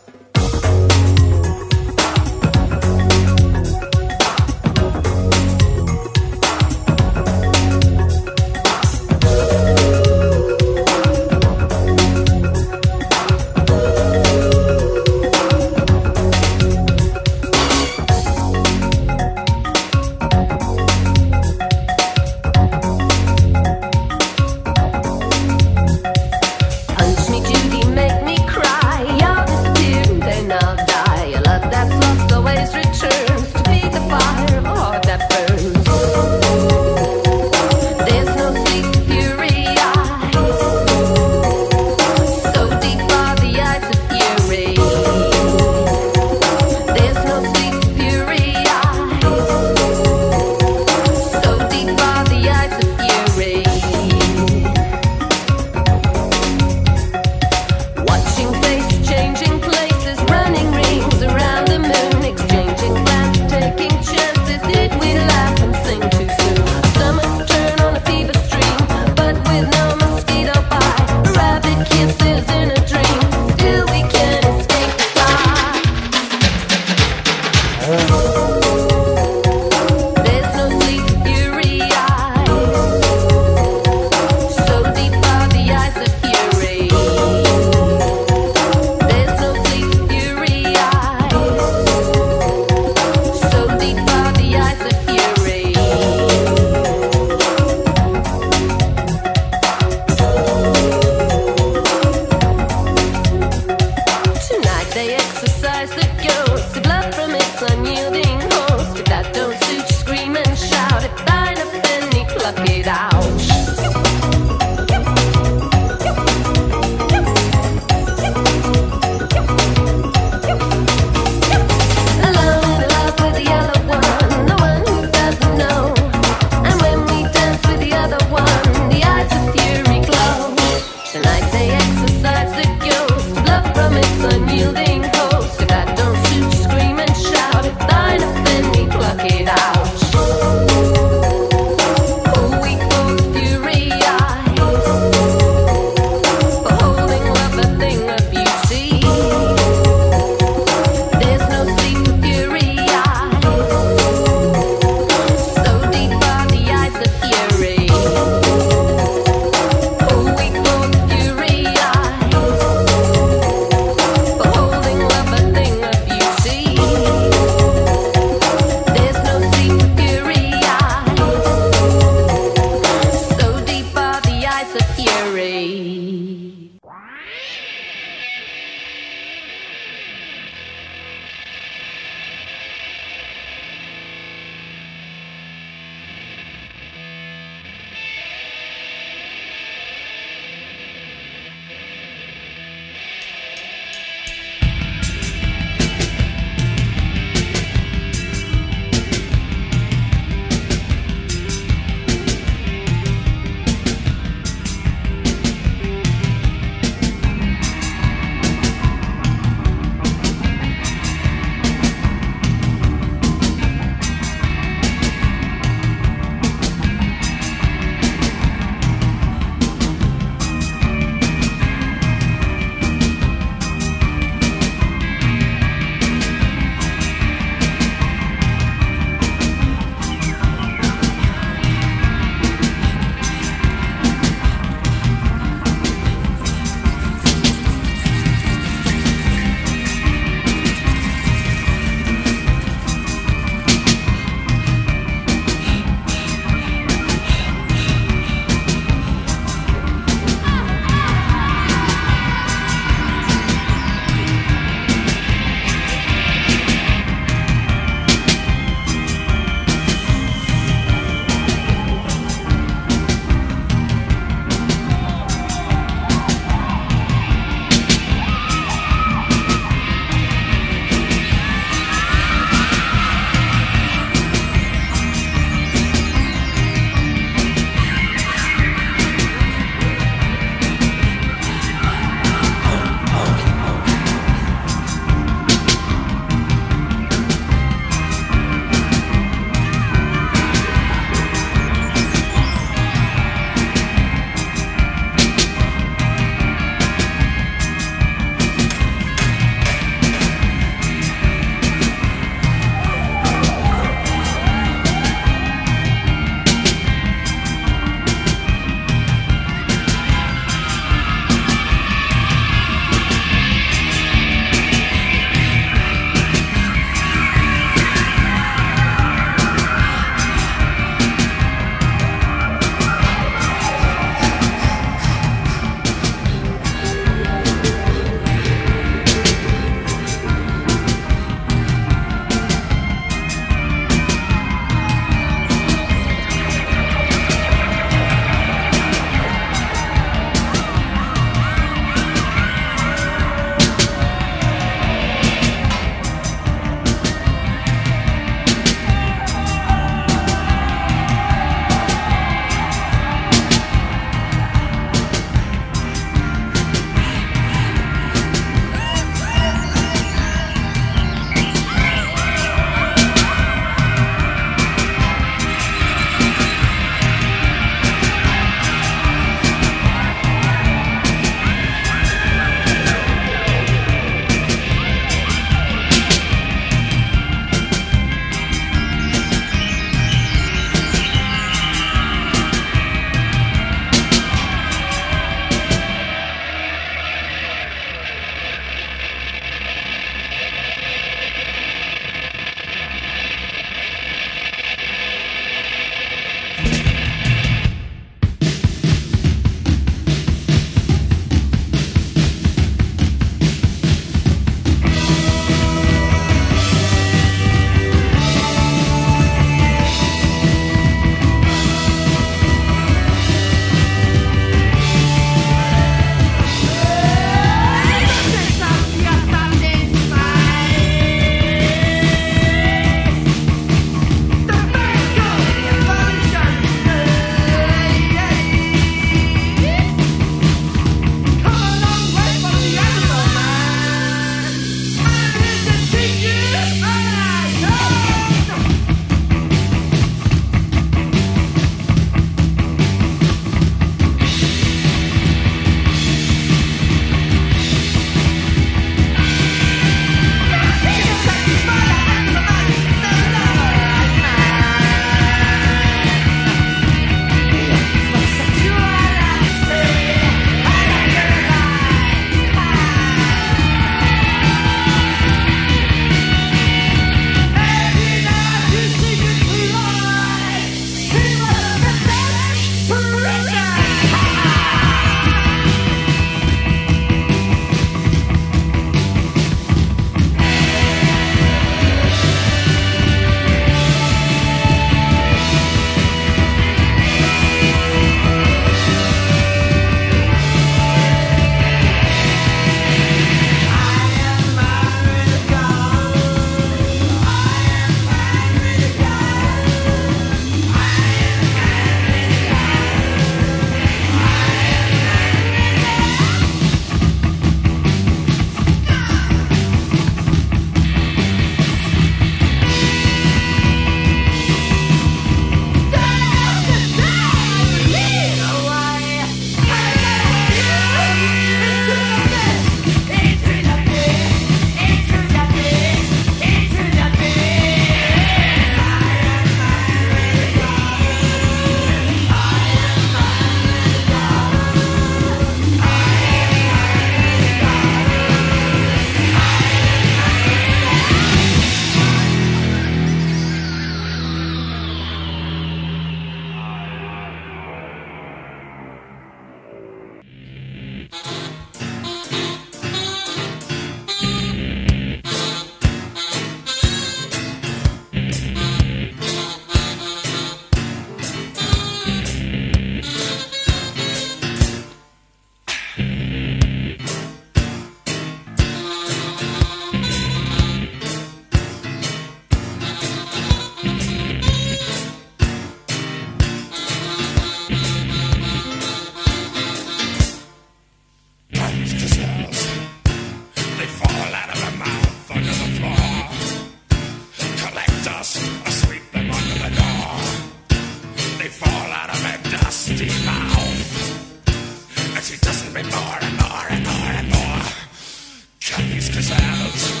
me more and more and more and more. Kathy's kisses.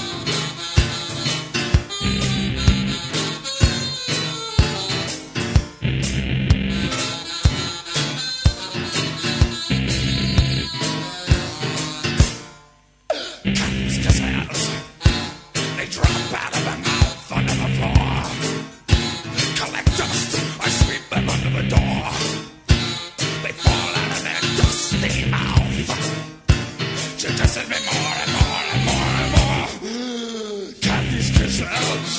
They drop out of my mouth onto the floor. Collect dust, I sweep them under the door. They fall out of their dusty mouth. She kisses me more and more and more and more. Kathy's kisses.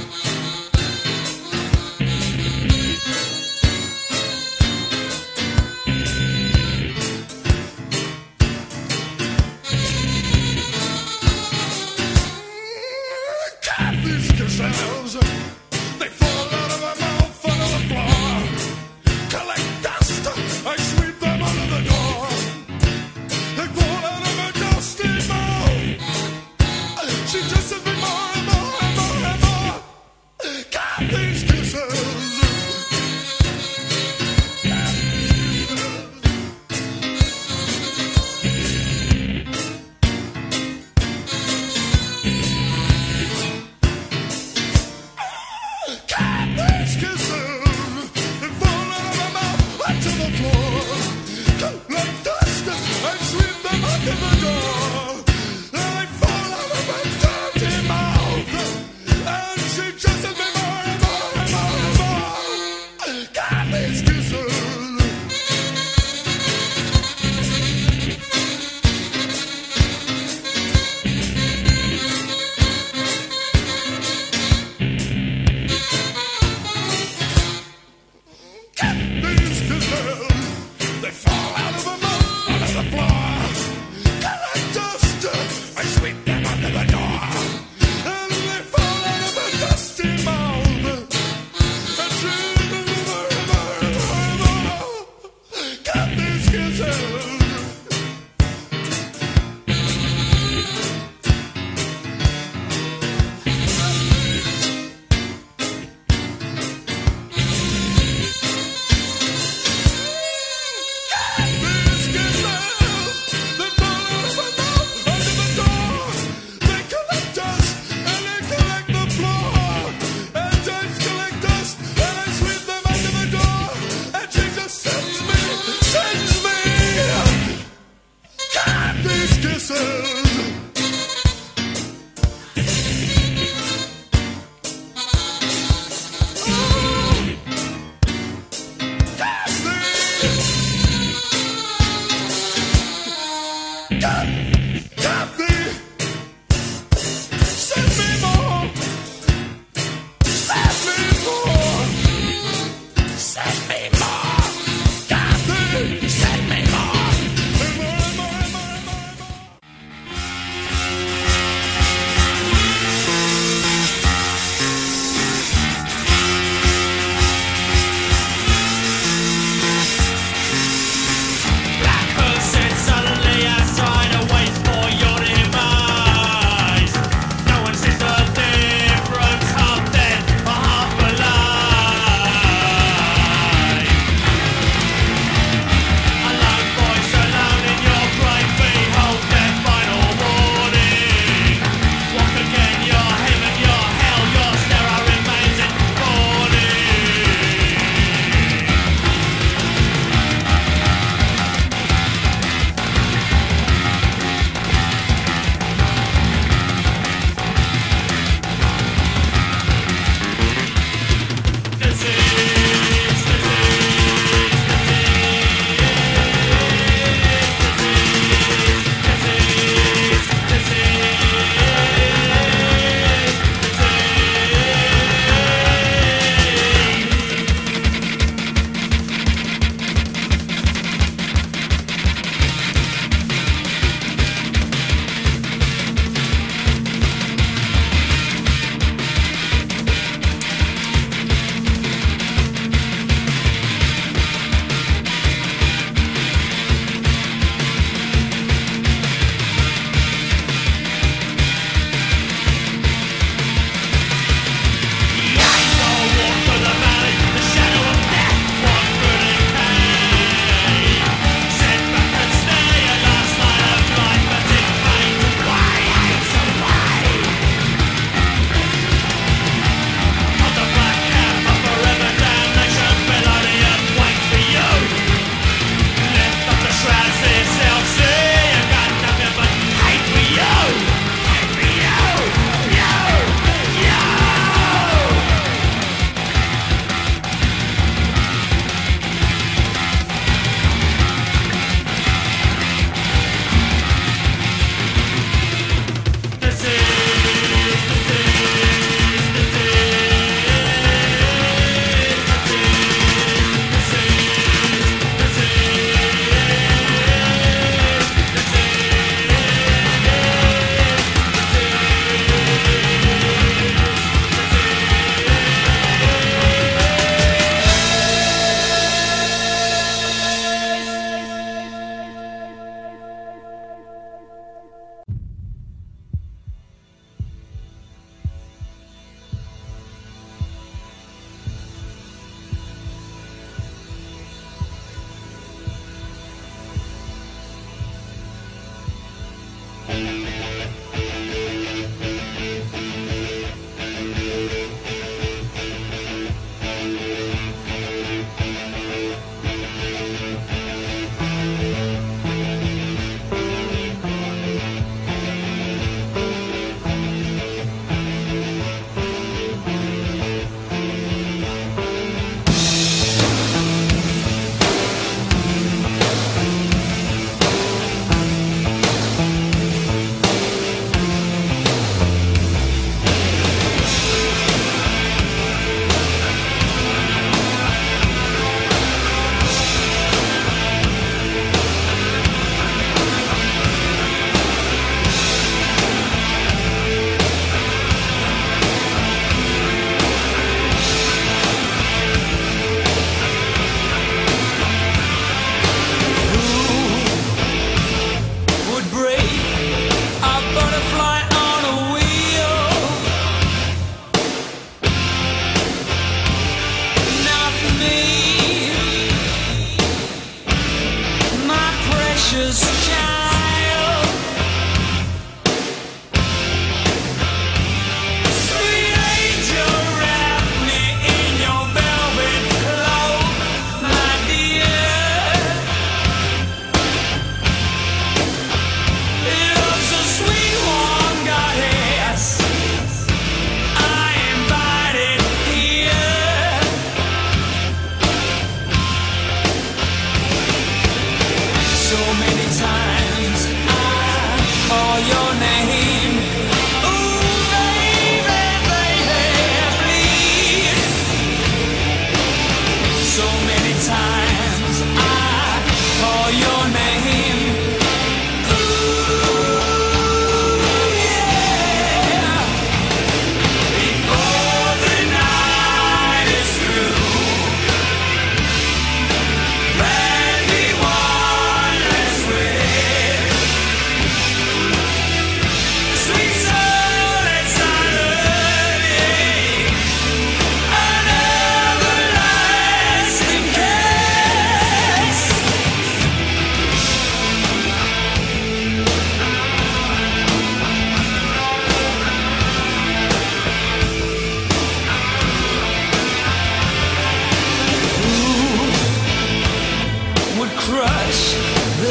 Kathy's kisses. They fall out of my mouth onto the floor. Collect dust, I sweep them under the door. They fall out of my dusty mouth. She kisses me more and more and more and more. Kathy's kisses. Kathy's kisses. They fall out of my mouth onto the floor. Collect dust, I sweep them under the door. They fall out of my dirty mouth. And she kisses me more and more and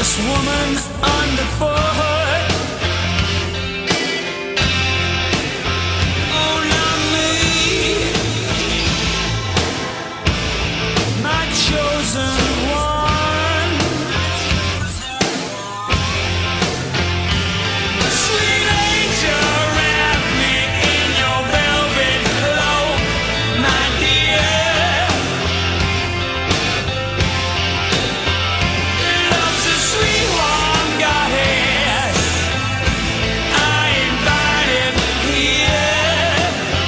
this woman underfoot. Oh, not me, my chosen one. Sweet angel, wrap me in your velvet cloak, my dear. Love's a sweet warm goddess I invited here.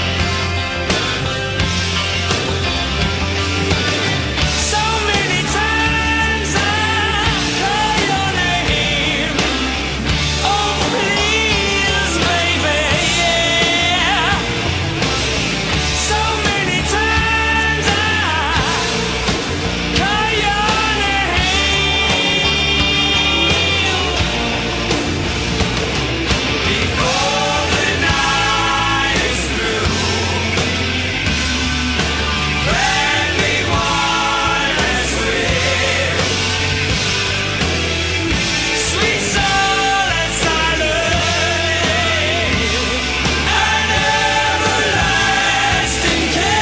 So many times I call your name. Oh, please, baby, yeah. So many times I call your name. Before the night is through, let me warm and sweet. Sweet soul and silent, an everlasting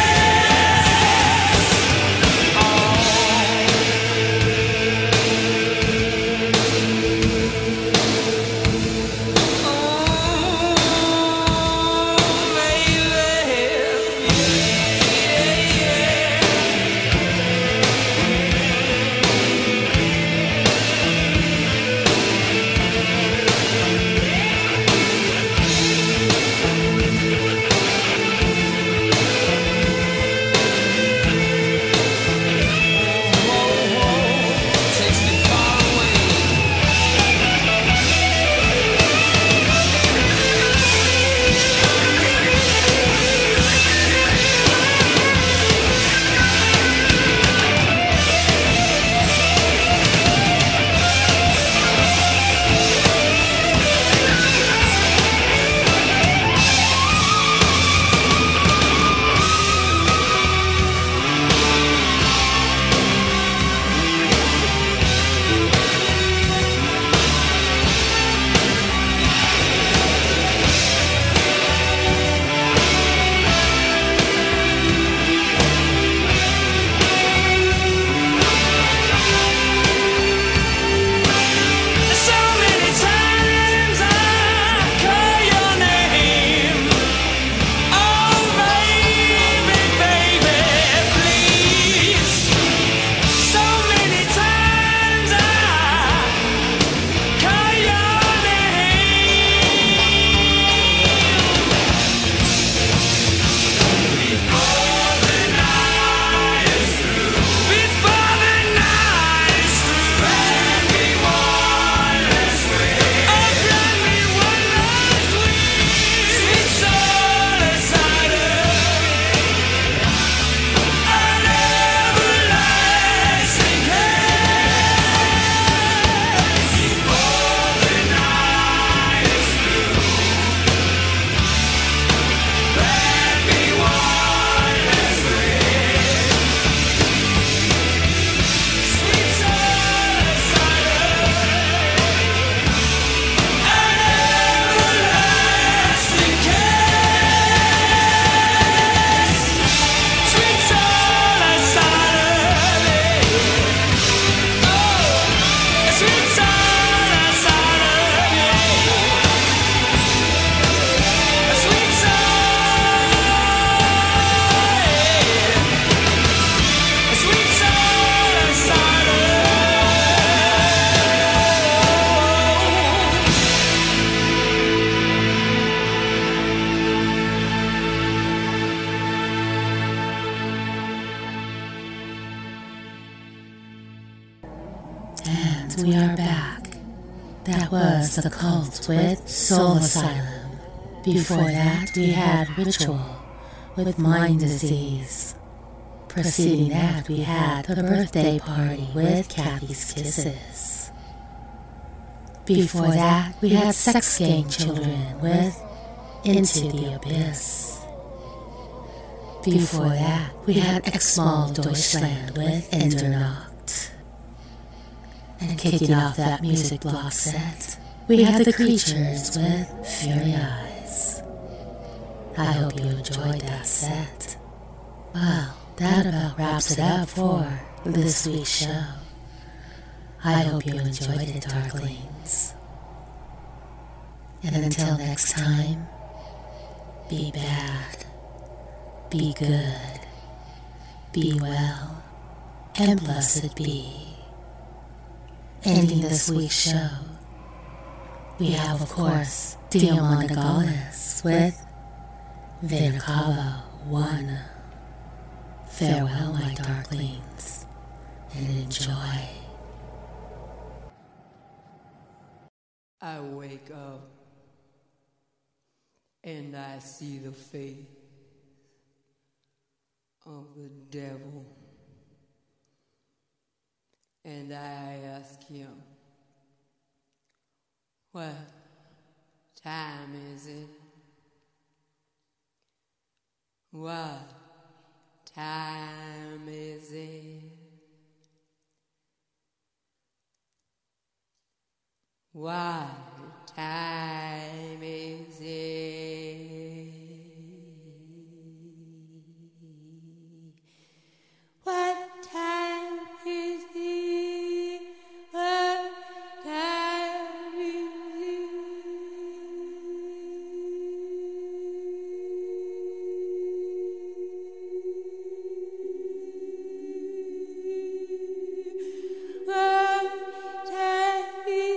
takes me far away. So many times I call your name. Oh, baby, baby, please. So many times I call your name. Before the night is through, before the night is through, let me warm and sweet. Oh, let me warm and sweet. Sweet soul and silent, an everlasting kiss. Before the night is through, let me warm and sweet. Sweet soul and silent, an everlasting kiss. Sweet soul and silent, oh, sweet soul and silent, sweet soul, sweet soul and And we are back. That was The Cult with Soul Asylum. Before that, we had Ritual with Mind Disease. Preceding that, we had The Birthday Party with Kathy's Kisses. Before that, we had Sex Gang Children with Into the Abyss. Before that, we had Exmal Deutschland with Endernacht. And kicking off that music block set, we had the Creatures with Fury Eyes. I hope you enjoyed that set. Well, that about wraps it up for this week's show. I hope you enjoyed it, Darklings. And until next time, be bad, be good, be well, and blessed be. Ending this week's show, we have, of course, Diamondegales with Veracava 1. Farewell, my Darklings, and enjoy. I wake up and I see the face of the devil, and I ask him, what time is it? What time is it? What time is it? What time is it? What time is it? What time is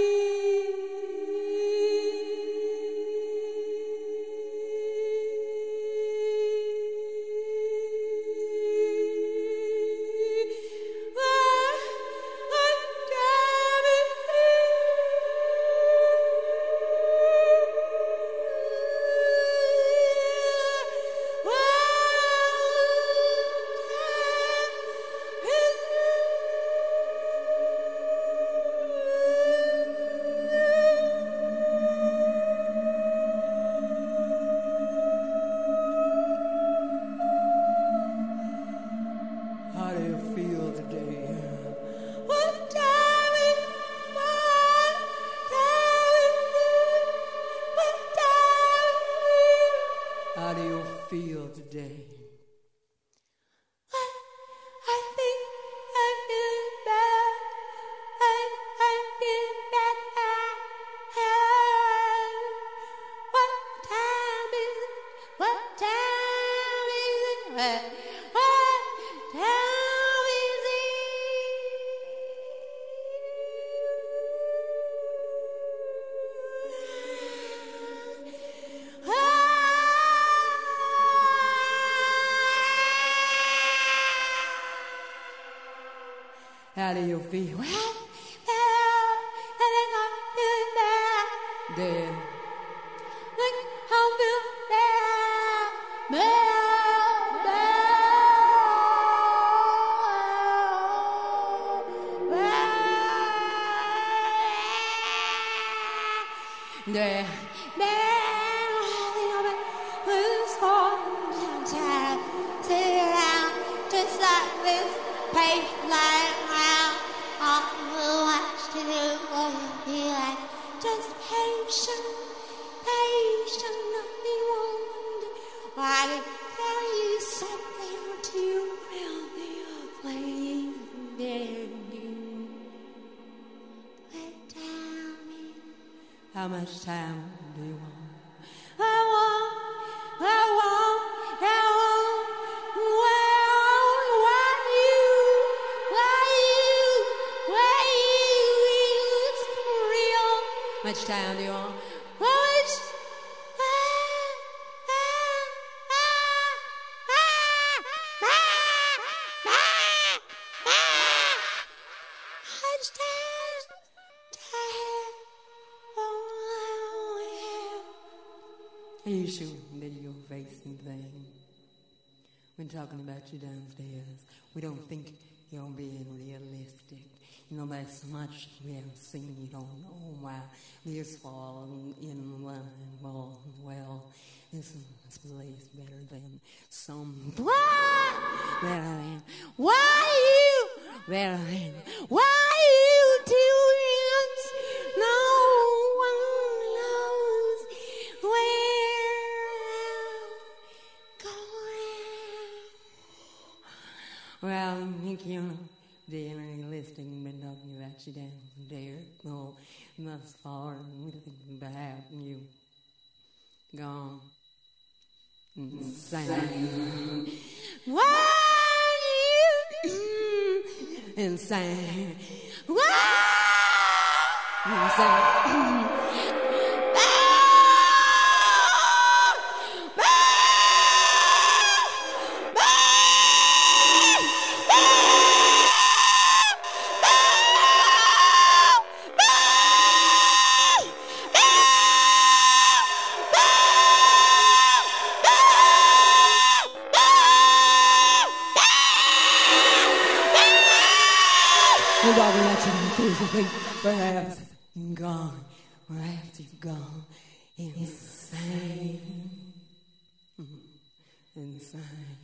How do you feel today? What time is it? What time is it? What time is it? How do you feel today? I think I'm feeling bad. I'm feeling bad. What time is it? What time is it? What time is it? How do you feel? Well, I think I'm feeling bad. Damn. I think I'm feeling bad. Damn. Sit around just like this, page lying around. All the watch to do what you feel like. Just patient, nothing wrong. I can tell you something to really playing there. What time is? How much time do you want? I want. Much time do you want? Are you sure that you're facing things? We're talking about you downstairs. We don't think you're being realistic. You know, there's so much we haven't seen. You don't know why this fall in line. Well, this place better than some. Better than why you? Better than why you? Well, Nick, you know, daily listing been talking about you down there. Well, thus far, everything about you gone insane. Why you insane? Why insane? Perhaps gone, perhaps you've gone insane, insane.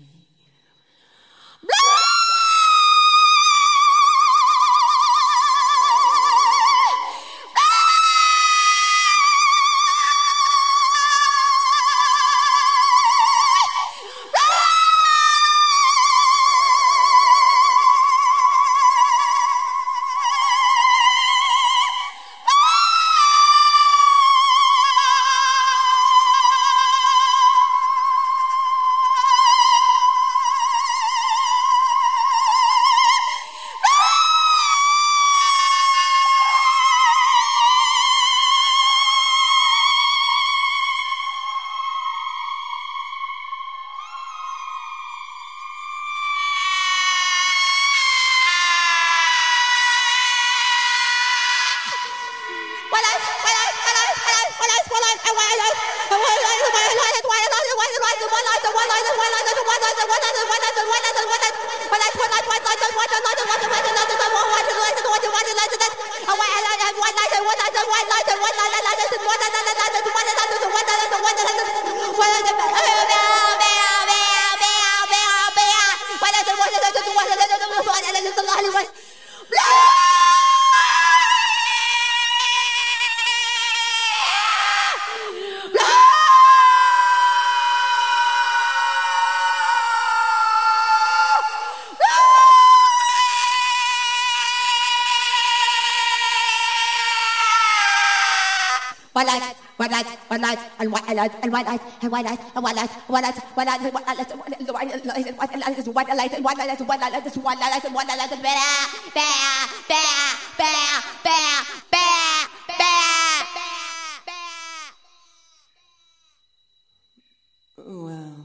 Well,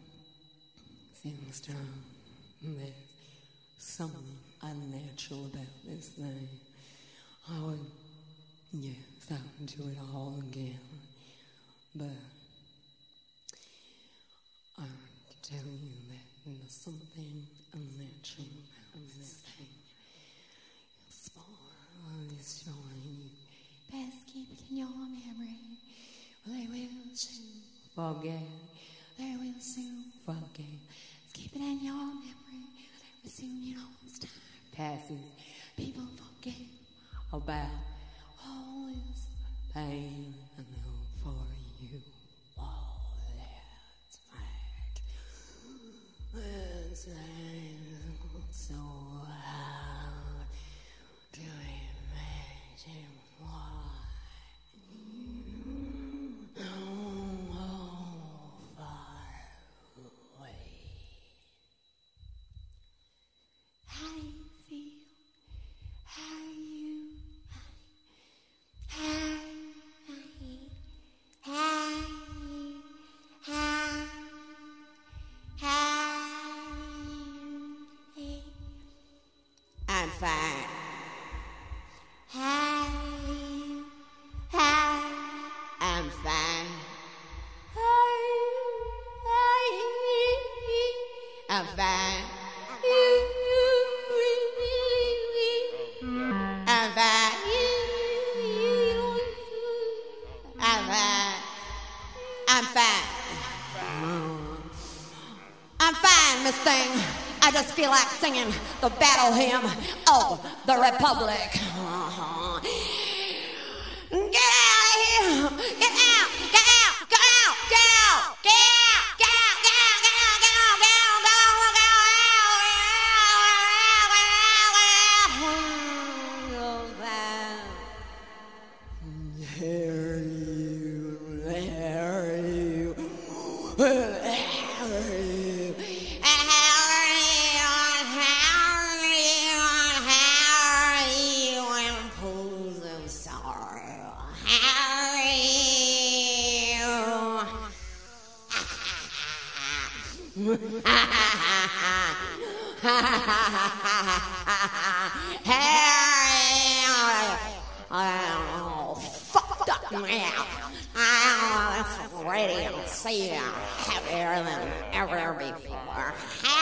things done. There's something unnatural about this thing. I would, yes, I would do it all again. But I tell you that there's something unnatural about this thing. As far as showing you, best keep it in your memory. Well, they will soon forget. They will soon forget. Just keep it in your memory. But soon, you know, as time passes, people forget about all this pain and hope for you. All that's right. This ain't so hard to imagine why. How do you feel? How you? I'm fine. I'm fine. I'm fine. I'm fine. I'm fine. I'm fine, Miss Thing. I just feel like singing the battle hymn of the Republic. Get out of here! Get out! Get out! Get out! Get out! Get out! Get out! Get out! Get out! Get out! Get out! Get out! Fucked up now. This radio scene heavier than ever before.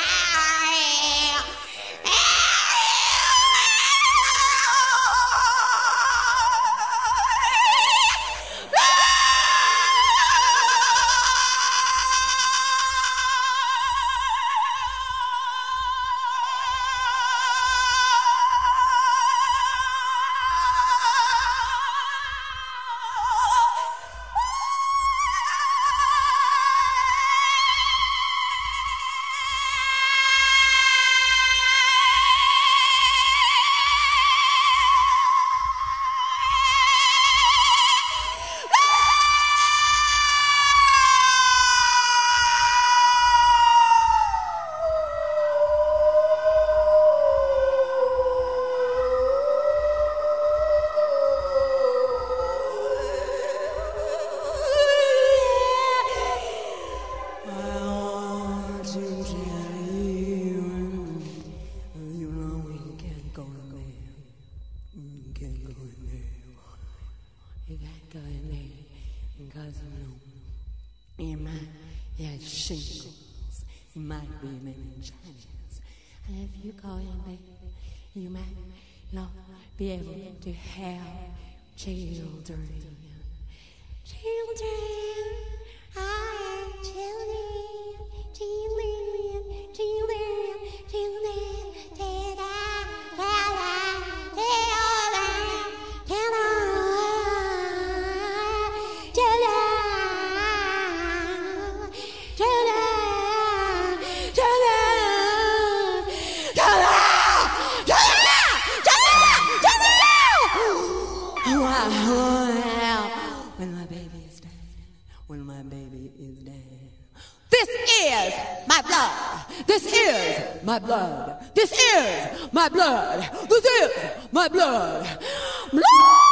You might not be able to have children. Children, I have children, children, children, children, This is my blood. This is my blood. This is my blood. Blood!